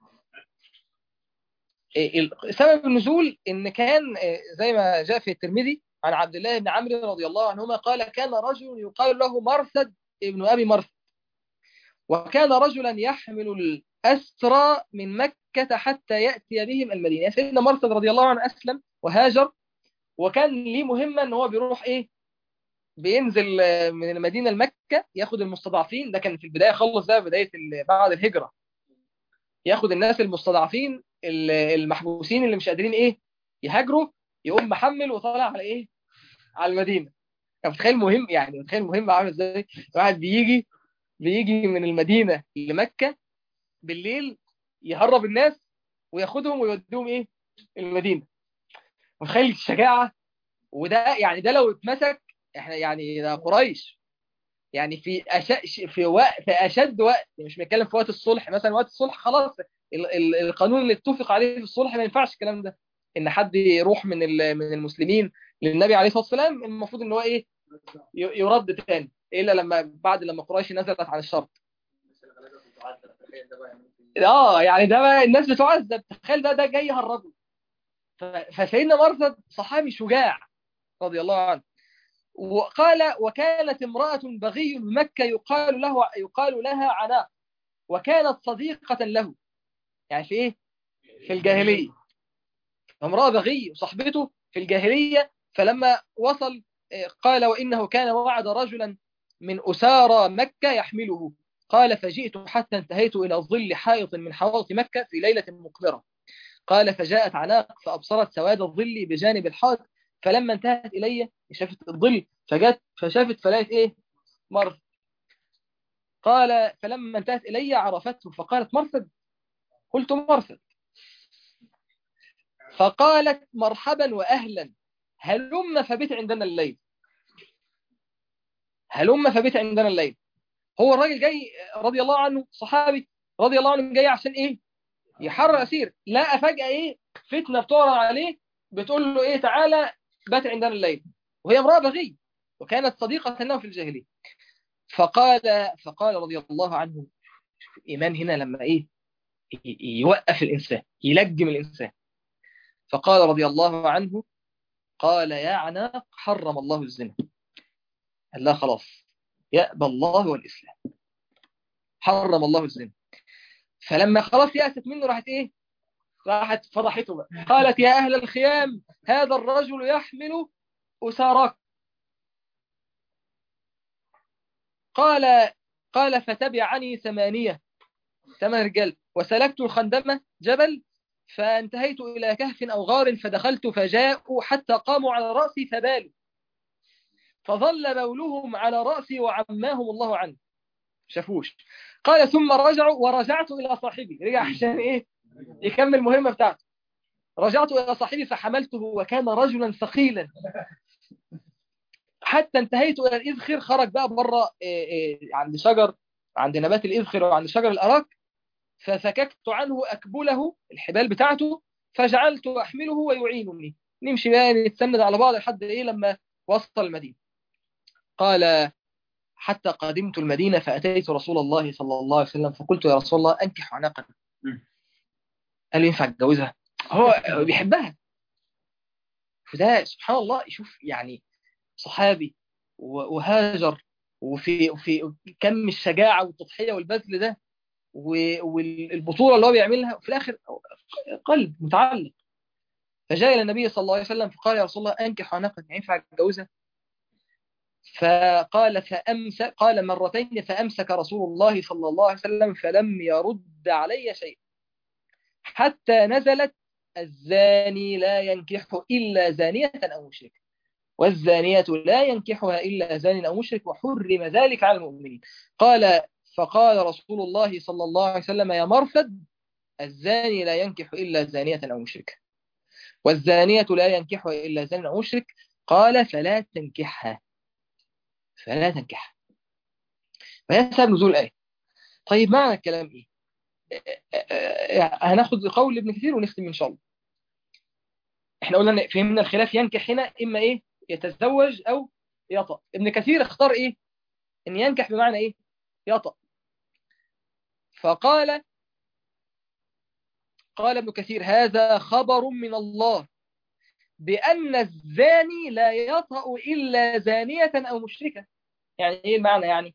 سبب النزول ان كان زي ما جاء في الترمذي عن عبد الله بن عمرو رضي الله عنهما قال: كان رجل يقال له مرثد ابن ابي مرثد، وكان رجلا يحمل الأسرى من مكة حتى يأتي بهم المدينة. يعني سيدنا مرثد رضي الله عنه أسلم وهاجر، وكان ليه مهمة ان هو بيروح ايه، بينزل من المدينة لمكة ياخد المستضعفين. ده كان في البداية خلص، ده بداية بعد الهجرة، ياخد الناس المستضعفين المحبوسين اللي مش قادرين ايه يهاجروا، يقوم محمل وطالع على ايه، على المدينة. يعني متخيل مهم، يعني متخيل مهم عامل ازاي. واحد بيجي من المدينة لمكة بالليل، يهرب الناس وياخدهم ويوديهم ايه، المدينة. متخيل الشجاعة. وده يعني ده لو اتمسك، احنا يعني ده قريش، يعني في اشد وقت، مش بنتكلم في وقت الصلح مثلا. وقت الصلح خلاص، القانون اللي اتفق عليه في الصلح ما ينفعش الكلام ده، ان حد يروح من المسلمين للنبي عليه الصلاه والسلام، المفروض ان هو ايه، يرد تاني، الا بعد لما قريش نزلت على الشرط. يعني ده بقى الناس بتعذب، تخيل ده جاي يهربه. فسيدنا مرثد صحابي شجاع رضي الله عنه. وقال: وكانت امرأة بغي بمكة يقال لها عناق، وكانت صديقة له. يعني في ايه، في الجاهلية. امرأة بغي وصاحبته في الجاهلية. فلما وصل قال: وإنه كان وعد رجلا من أسارى مكة يحمله. قال: فجئت حتى انتهيت إلى ظل حائط من حوائط مكة في ليلة مقبرة. قال: فجاءت عناق فأبصرت سواد الظل بجانب الحائط، فلما انتهت إلي شافت الظل، فشافت فلقيت إيه، مرثد. قال: فلما انتهت إلي عرفته فقالت: مرثد؟ قلت: مرثد. فقالت: مرحبا وأهلا، هلم فبت عندنا الليل. هلم فبت عندنا الليل. هو الراجل جاي رضي الله عنه، صحابي رضي الله عنه، جاي عشان إيه، يحرر أسير. لقى فجأة إيه، فتنة بتعرض عليه، بتقول له إيه، تعالى بات عندنا الليل، وهي امرأة بغي وكانت صديقة له في الجاهلية. فقال رضي الله عنه، إيمان هنا لما إيه، يوقف الإنسان، يلجم الإنسان. فقال رضي الله عنه، قال: يا عناق حرم الله الزنا. قال: لا خلاص، يأبى الله والإسلام. حرم الله الزنا. فلما خلاص يأست منه راحت فضحته بقى. قالت يا أهل الخيام هذا الرجل يحمل أسارك. قال فتبعني 8 رجال وسلكت الخندمة جبل فانتهيت إلى كهف أو غار فدخلت فجاءوا حتى قاموا على رأسي فبالوا فظل بولهم على رأسي وعماهم الله عني شافوش. قال ثم رجعوا ورجعت إلى صاحبي. رجع عشان يكمل المهمة بتاعته. رجعت إلى صاحبي فحملته وكان رجلا ثقيلا حتى انتهيت إلى الإذخر. خرج بقى بره عند شجر، عند نبات الإذخر وعند شجر الأراك، ففككت عنه أكبله الحبال بتاعته فجعلت أحمله ويعينني. نمشي بقى نتسند على بعض لحد لما وصل المدينة. قال حتى قدمت المدينة فأتيت رسول الله صلى الله عليه وسلم فقلت يا رسول الله أنكح عناقا. قال لي ينفع أتجوزها؟ هو بيحبها. فده سبحان الله، يشوف يعني صحابي وهاجر وفي كم الشجاعة والتضحية والبذل ده والبطولة اللي هو بيعملها، وفي الآخر قلب متعلق. فجاء إلى النبي صلى الله عليه وسلم فقال يا رسول الله أنكح عناقا، ينفع أتجوزها؟ قال مرتين فأمسك رسول الله صلى الله عليه وسلم فلم يرد علي شيء حتى نزلت الزاني لا ينكح إلا زانية أو مشرك والزانية لا ينكحها إلا زان أو مشرك وحرم ذلك على المؤمنين. فقال رسول الله صلى الله عليه وسلم يا مرثد الزاني لا ينكح إلا زانية أو مشرك والزانية لا ينكحها إلا زان أو مشرك. قال فلا تنكحها. وهي سبب نزول الآية. طيب معنى الكلام إيه؟ هناخد قول ابن كثير ونختم إن شاء الله. احنا قلنا فهمنا الخلاف ينكح هنا إما يتزوج أو يطأ. ابن كثير اختار إن ينكح بمعنى يطأ. قال ابن كثير هذا خبر من الله بأن الزاني لا يطأ إلا زانية أو مشركة. يعني إيه المعنى؟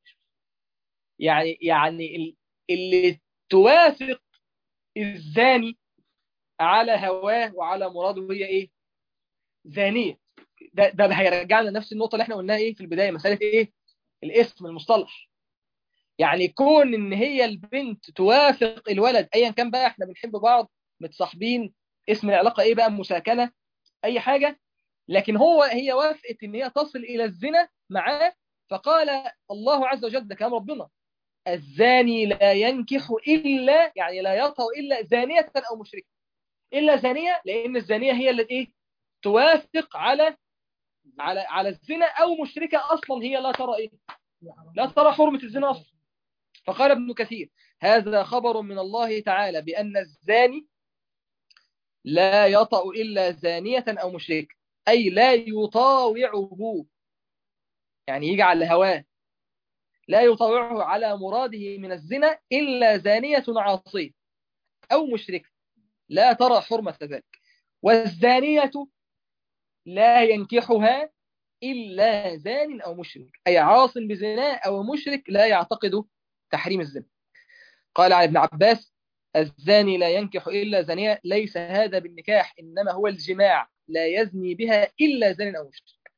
يعني اللي توافق الزاني على هواه وعلى مراده هي زانية. ده هيرجعنا لنفس النقطة اللي احنا قلناها في البداية، مسألة الاسم المصطلح. يعني كون ان هي البنت توافق الولد ايا كان بقى، احنا بنحب بعض متصاحبين، اسم العلاقة بقى، مساكنة، اي حاجة، لكن هي وافقت ان هي تصل الى الزنا معاه. فقال الله عز وجل، ده كلام ربنا، الزاني لا ينكح الا، يعني لا يطأ الا زانية او مشركة. الا زانية لان الزانية هي اللي توافق على الزنا، او مشركة اصلا هي لا ترى حرمة الزنا اصلا. فقال ابن كثير هذا خبر من الله تعالى بأن الزاني لا يطأ إلا زانية أو مشركة، أي لا يطاوعه، يعني يجعل هواه، لا يطاوعه على مراده من الزنا إلا زانية عاصية أو مشركة لا ترى حرمة ذلك. والزانية لا ينكحها إلا زان أو مشرك، أي عاص بزنا أو مشرك لا يعتقد تحريم الزنا. قال عن ابن عباس الزاني لا ينكح إلا زانية، ليس هذا بالنكاح إنما هو الجماع، لا يزني بها إلا زان أو مشرك.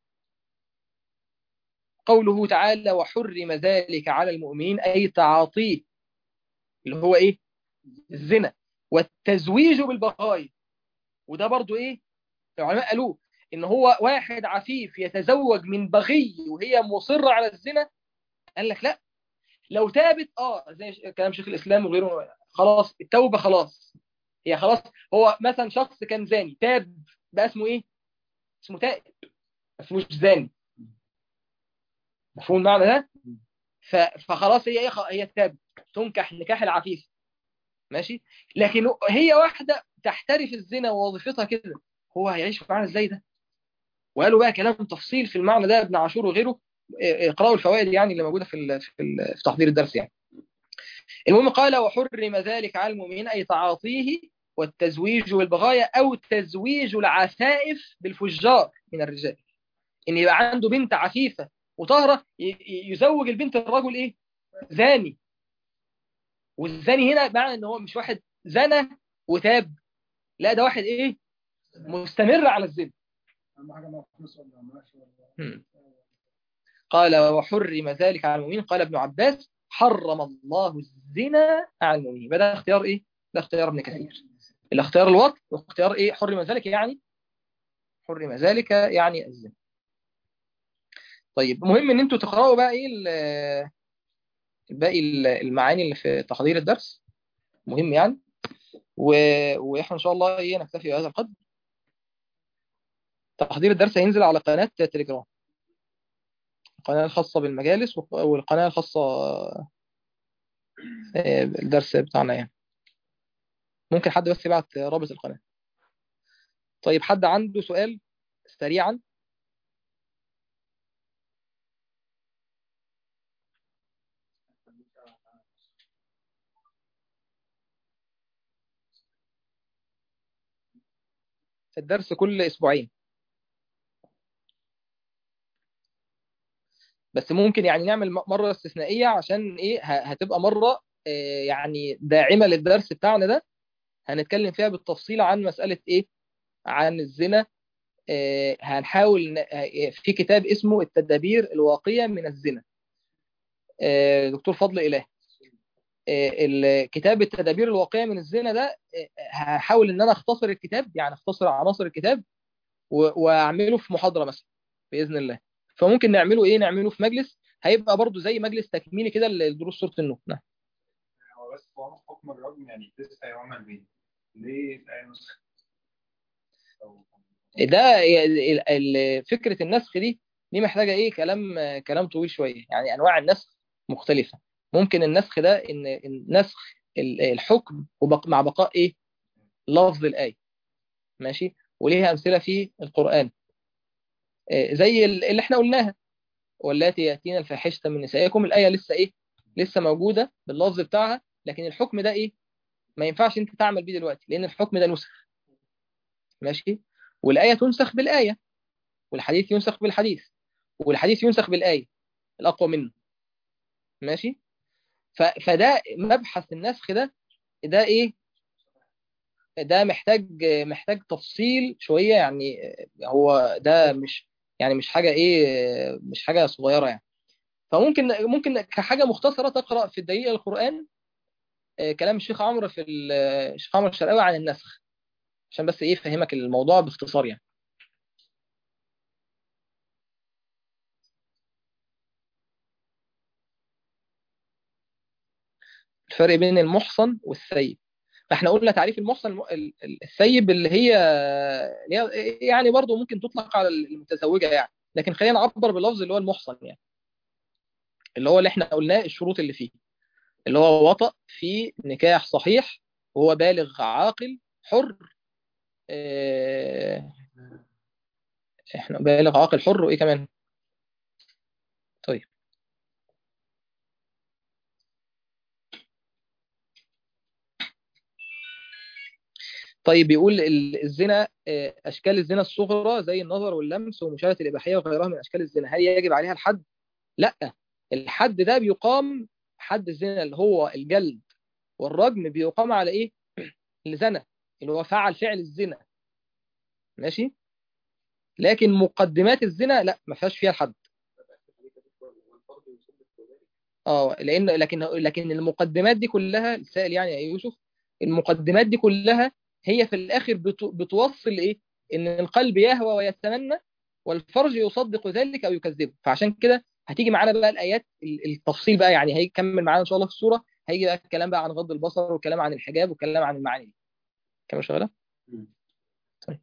قوله تعالى وحرم ذلك على المؤمنين، أي تعاطيه اللي هو الزنا، والتزويج بالبغايا. وده برضو العلماء قالوه إن هو واحد عفيف يتزوج من بغي وهي مصرة على الزنا، قال لك لا، لو تابت زي كلام شيخ الإسلام وغيره، خلاص التوبة خلاص، هي خلاص. هو مثلا شخص كان زاني تاب بقى اسمه اسمه تائب، ما اسموش زاني. مفهوم المعنى ده؟ فخلاص هي تاب، تنكح نكاح العفيف، ماشي. لكن هي واحدة تحترف الزنا ووظيفتها كده، هو هيعيش معانا ازاي ده؟ وقالوا بقى كلام تفصيل في المعنى ده ابن عاشور وغيره. اقرأوا الفوائد اللي موجودة في تحضير الدرس المهم قال وحرم ذلك على المؤمنين، أي تعاطيه والتزويج بالبغايا أو تزويج العفائف بالفجار من الرجال، إن يبقى عنده بنت عفيفة وطاهرة يزوج البنت الرجل زاني. والزاني هنا معنى ان هو مش واحد زنى وتاب، لا ده واحد ايه، مستمر على الزنا. اهم حاجه ما فلوس ولا معاش ولا هم. قال وحرم ذلك على المؤمنين. قال ابن عباس حرم الله الزنا على المؤمنين. ده اختيار ايه؟ ده اختيار ابن كثير. الاختيار الوطء، واختيار ايه؟ حرم ذلك يعني، حرم ذلك يعني الزنا. طيب مهم ان انتوا تقرأوا بقى ايه باقي المعاني اللي في تحضير الدرس، مهم يعني. واحنا ان شاء الله ايه نكتفي بهذا القدر. تحضير الدرس هينزل على قناة تليجرام، القناة الخاصة بالمجالس والقناة الخاصة بالدرس بتاعنا يعني. ممكن حد بس يبعت رابط القناة. طيب حد عنده سؤال سريعا؟ الدرس كل اسبوعين، بس ممكن يعني نعمل مرة استثنائية عشان ايه، هتبقى مرة يعني داعمة للدرس بتاعنا ده، هنتكلم فيها بالتفصيل عن مسألة ايه، عن الزنا. هنحاول في كتاب اسمه التدابير الواقية من الزنا، دكتور فضل إله. الكتاب التدابير الواقية من الزنا ده هحاول ان انا اختصر الكتاب، يعني اختصر عناصر الكتاب واعمله في محاضرة مثلا بإذن الله. فممكن نعمله ايه، نعمله في مجلس، هيبقى برضو زي مجلس تكميلي كده لدروس سورة النور. نعم. هو بس هو حكم الرجم يعني لسه يعمل بيه ليه في أي نسخة؟ ده فكرة النسخ دي محتاجة ايه، كلام طويل شوية، يعني انواع النسخ مختلفة. ممكن النسخ ده إن نسخ الحكم مع بقاء ايه، لفظ الآية. ماشي. وليها أمثلة في القرآن زي اللي احنا قلناها، واللاتي يأتين الفاحشة من نسائكم. الآية لسه ايه، لسه موجودة باللفظ بتاعها، لكن الحكم ده ايه، ما ينفعش انت تعمل بيه دلوقتي لأن الحكم ده نسخ. ماشي. والآية تنسخ بالآية، والحديث ينسخ بالحديث، والحديث ينسخ بالآية الأقوى منه. ماشي. فده مبحث النسخ ده ايه، ده محتاج تفصيل شوية يعني. هو ده مش يعني مش حاجة ايه، مش حاجة صغيرة يعني. فممكن كحاجة مختصرة تقرأ في الدليل القرآن كلام الشيخ عمرو الشيخ عمرو الشرقاوي عن النسخ، عشان بس ايه فهمك الموضوع باختصار يعني. الفرق بين المحصن والثيب. فاحنا قلنا تعريف المحصن الثيب اللي هي يعني برضه ممكن تطلق على المتزوجة يعني، لكن خلينا نعبر باللفظ اللي هو المحصن يعني، اللي هو اللي احنا قلناه الشروط اللي فيه، اللي هو وطأ في نكاح صحيح، وهو بالغ عاقل حر. اه احنا بالغ عاقل حر وايه كمان. طيب. طيب بيقول الزنا اشكال الزنا الصغرى زي النظر واللمس ومشاهده الاباحيه وغيرها من اشكال الزنا، هل يجب عليها الحد؟ لا. الحد ده بيقام، حد الزنا اللي هو الجلد والرجم بيقام على ايه، اللي زنى، اللي هو فعل فعل الزنا. ماشي. لكن مقدمات الزنا لا، ما فيهاش فيها الحد. لكن المقدمات دي كلها، السائل يعني يا يوسف، المقدمات دي كلها هي في الاخر بتوصل ايه، ان القلب يهوى ويتمنى والفرج يصدق ذلك او يكذبه. فعشان كده هتيجي معانا بقى الايات التفصيل بقى، يعني هيكمل معانا ان شاء الله في السوره، هيجي بقى الكلام بقى عن غض البصر والكلام عن الحجاب والكلام عن المعاني دي. كم شغاله. طيب.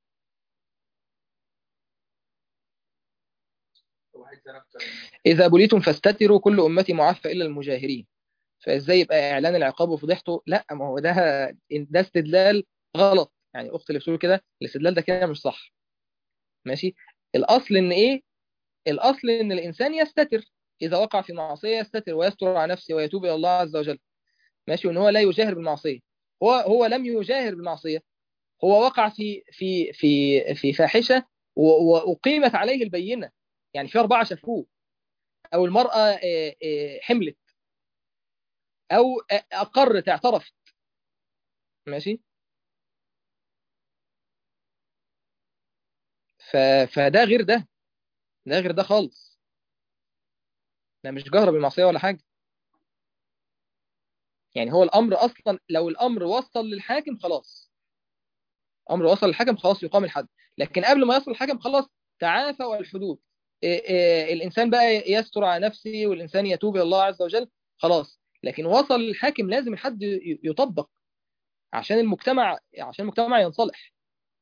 اذا بليتم فاستتروا كل امتي معافى الا المجاهرين. فازاي يبقى اعلان العقاب وفضيحته؟ لا، ما هو ده استدلال غلط يعني. اخت اللي بتقول كده الاستدلال ده كده مش صح. ماشي. الاصل ان ايه، الاصل ان الانسان يستتر، اذا وقع في معصيه يستتر ويستر على نفسه ويتوب الى الله عز وجل. ماشي. وان هو لا يجاهر بالمعصيه. هو لم يجاهر بالمعصيه، هو وقع في فاحشه واقيمت عليه البينه، يعني في 4 شافوه، او المراه حملت، او اقرت اعترفت. ماشي. فده غير ده، ده غير ده خالص، ده مش جهر بالمعصيه ولا حاجه. يعني هو الامر اصلا لو الامر وصل للحاكم خلاص، امر وصل للحكم خلاص يقام الحد. لكن قبل ما يصل الحكم خلاص تعافى الحدود. الانسان بقى يستر على نفسه والانسان يتوب الى الله عز وجل خلاص. لكن وصل للحاكم لازم الحد يطبق عشان المجتمع ينصلح.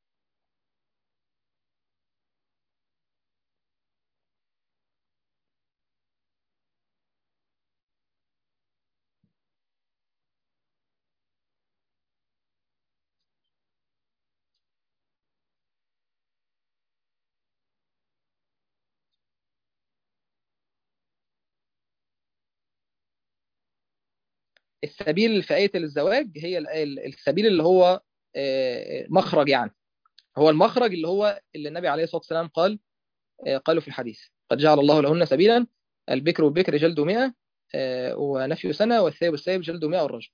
السبيل في آية الزواج هي السبيل اللي هو مخرج يعني. هو المخرج اللي النبي عليه الصلاة والسلام قالوا في الحديث: قد جعل الله لهن سبيلا، البكر والبكر جلد 100 ونفي سنة، والثيب والثيب جلد 100 والرجم.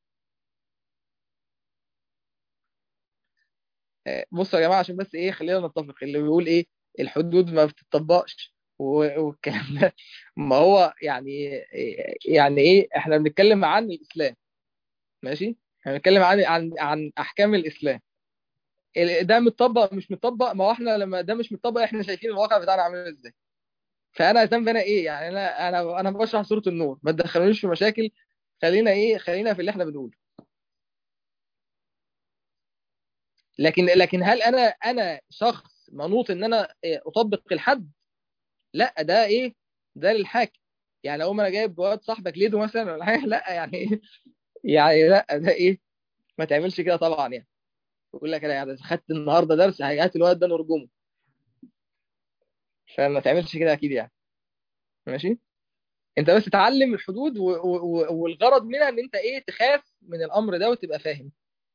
بصوا يا جماعة عشان بس ايه خلينا نتفق، اللي بيقول ايه الحدود ما بتطبقش والكلام ده، ما هو يعني ايه، احنا بنتكلم عن الإسلام. ماشي، احنا بنتكلم عن احكام الإسلام. ده متطبق مش متطبق، ما هو احنا لما ده مش متطبق احنا شايفين الواقع بتاعنا عامل ازاي. فانا ذنبي انا ايه يعني؟ انا بشرح سورة النور، ما تدخلونيش في مشاكل. خلينا في اللي احنا بنقوله. لكن هل انا شخص منوط ان انا اطبق الحد؟ لا، ده ايه، ده للحاكم. يعني لو انا جايب واد صاحبك ليدو مثلا ولا حاجه، لا يعني ايه، يعني لا ده ايه، ما تعملش كده طبعا يعني. يقول لك انا يعني خدت النهارده درس هات الواد ده نرجمه، فما تعملش كده اكيد يعني. ماشي. انت بس تعلم الحدود والغرض منها ان انت ايه تخاف من الامر ده وتبقى فاهم.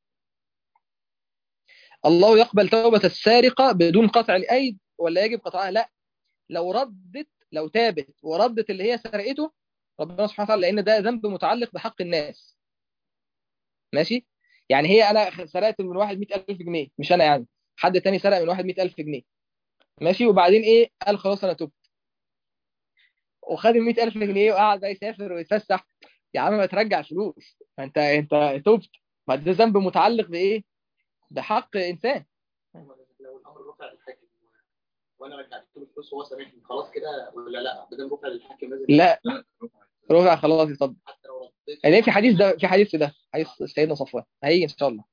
الله يقبل توبة السارقة بدون قطع الايد ولا يجب قطعها؟ لا، لو تابت وردت اللي هي سرقته، ربنا سبحانه وتعالى، لان ده ذنب متعلق بحق الناس. ماشي. يعني هي انا سرقت من واحد 100,000 جنيه، مش انا يعني، حد تاني سرق من واحد 100,000 جنيه. ماشي. وبعدين ايه قال خلاص انا تبت، وخد ال 100,000 جنيه وقعد بقى يسافر ويتفسح. يا عم ما ترجع الفلوس، ما انت تبت. ما ده ذنب متعلق بايه؟ بحق انسان. لو الامر رفع للحاكم وانا رجعت له الفلوس وهو سامحني خلاص كده، ولا لا بدل رفع للحاكم لازم؟ لا، رفع خلاص يصدق. حتى لو رديت يعني في حديث ده، في حديث ده حديث سيدنا صفوان هيجي ان شاء الله.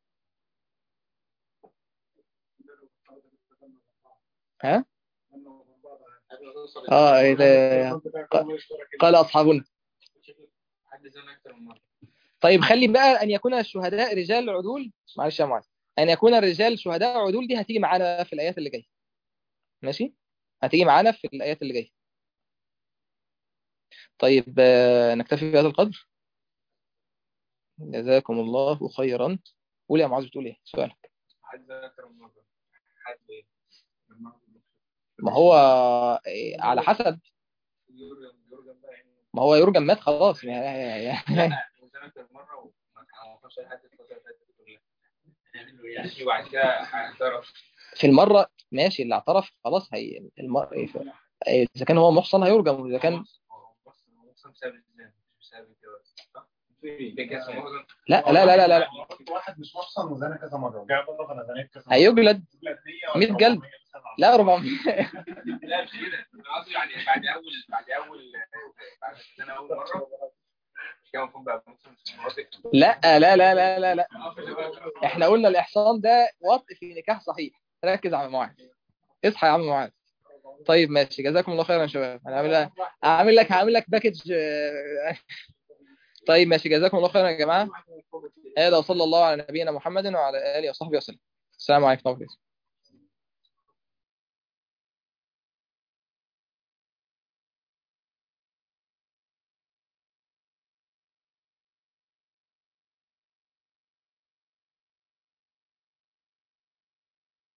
ها قبل ما توصل اه قال اصحابنا. حد زمان اكتر من مره. طيب خلي بقى ان يكون الشهداء رجال عدول. معلش يا معاذ، ان يكون الرجال شهداء عدول دي هتيجي معانا في الايات اللي جايه. ماشي، هتيجي معانا في الايات اللي جايه. طيب نكتفي بهذا القدر. جزاكم الله خيرا. قول يا معاذ، بتقول ايه سؤالك؟ حد زمان اكتر من مره. حد ايه؟ ما هو على حسب. يرجم بقى يعني. ما هو يرجم مات خلاص لا زمان اكتر مره وما تعرفش حد الفتره اللي فاتت كلها. هنعمل له يعني وبعد كده هنعترف. في المره ماشي، اللي اعترف خلاص اذا كان هو محصن هيرجم، واذا كان محصن بسبب الزنا مش بسبب الجواز، صح؟ لا لا لا لا لا واحد مش محصن وزنى كذا مره، جاي بره انا زنيت كذا مره، هيجلد 100 جلد. لا 400. لا مش كده، انا قصدي يعني بعد السنه اول مره مش كده المفروض بقى لا لا لا لا لا لا، احنا قلنا الاحصان ده وطء في نكاح صحيح. ركز يا عم معاذ، اصحى يا عم معاذ. طيب ماشي، جزاكم الله خيرا يا شباب. انا هعمل لك باكج طيب ماشي، جزاكم الله خيرا يا جماعه. هذا وصلى الله على نبينا محمد وعلى اله وصحبه وسلم. السلام عليكم ورحمه الله.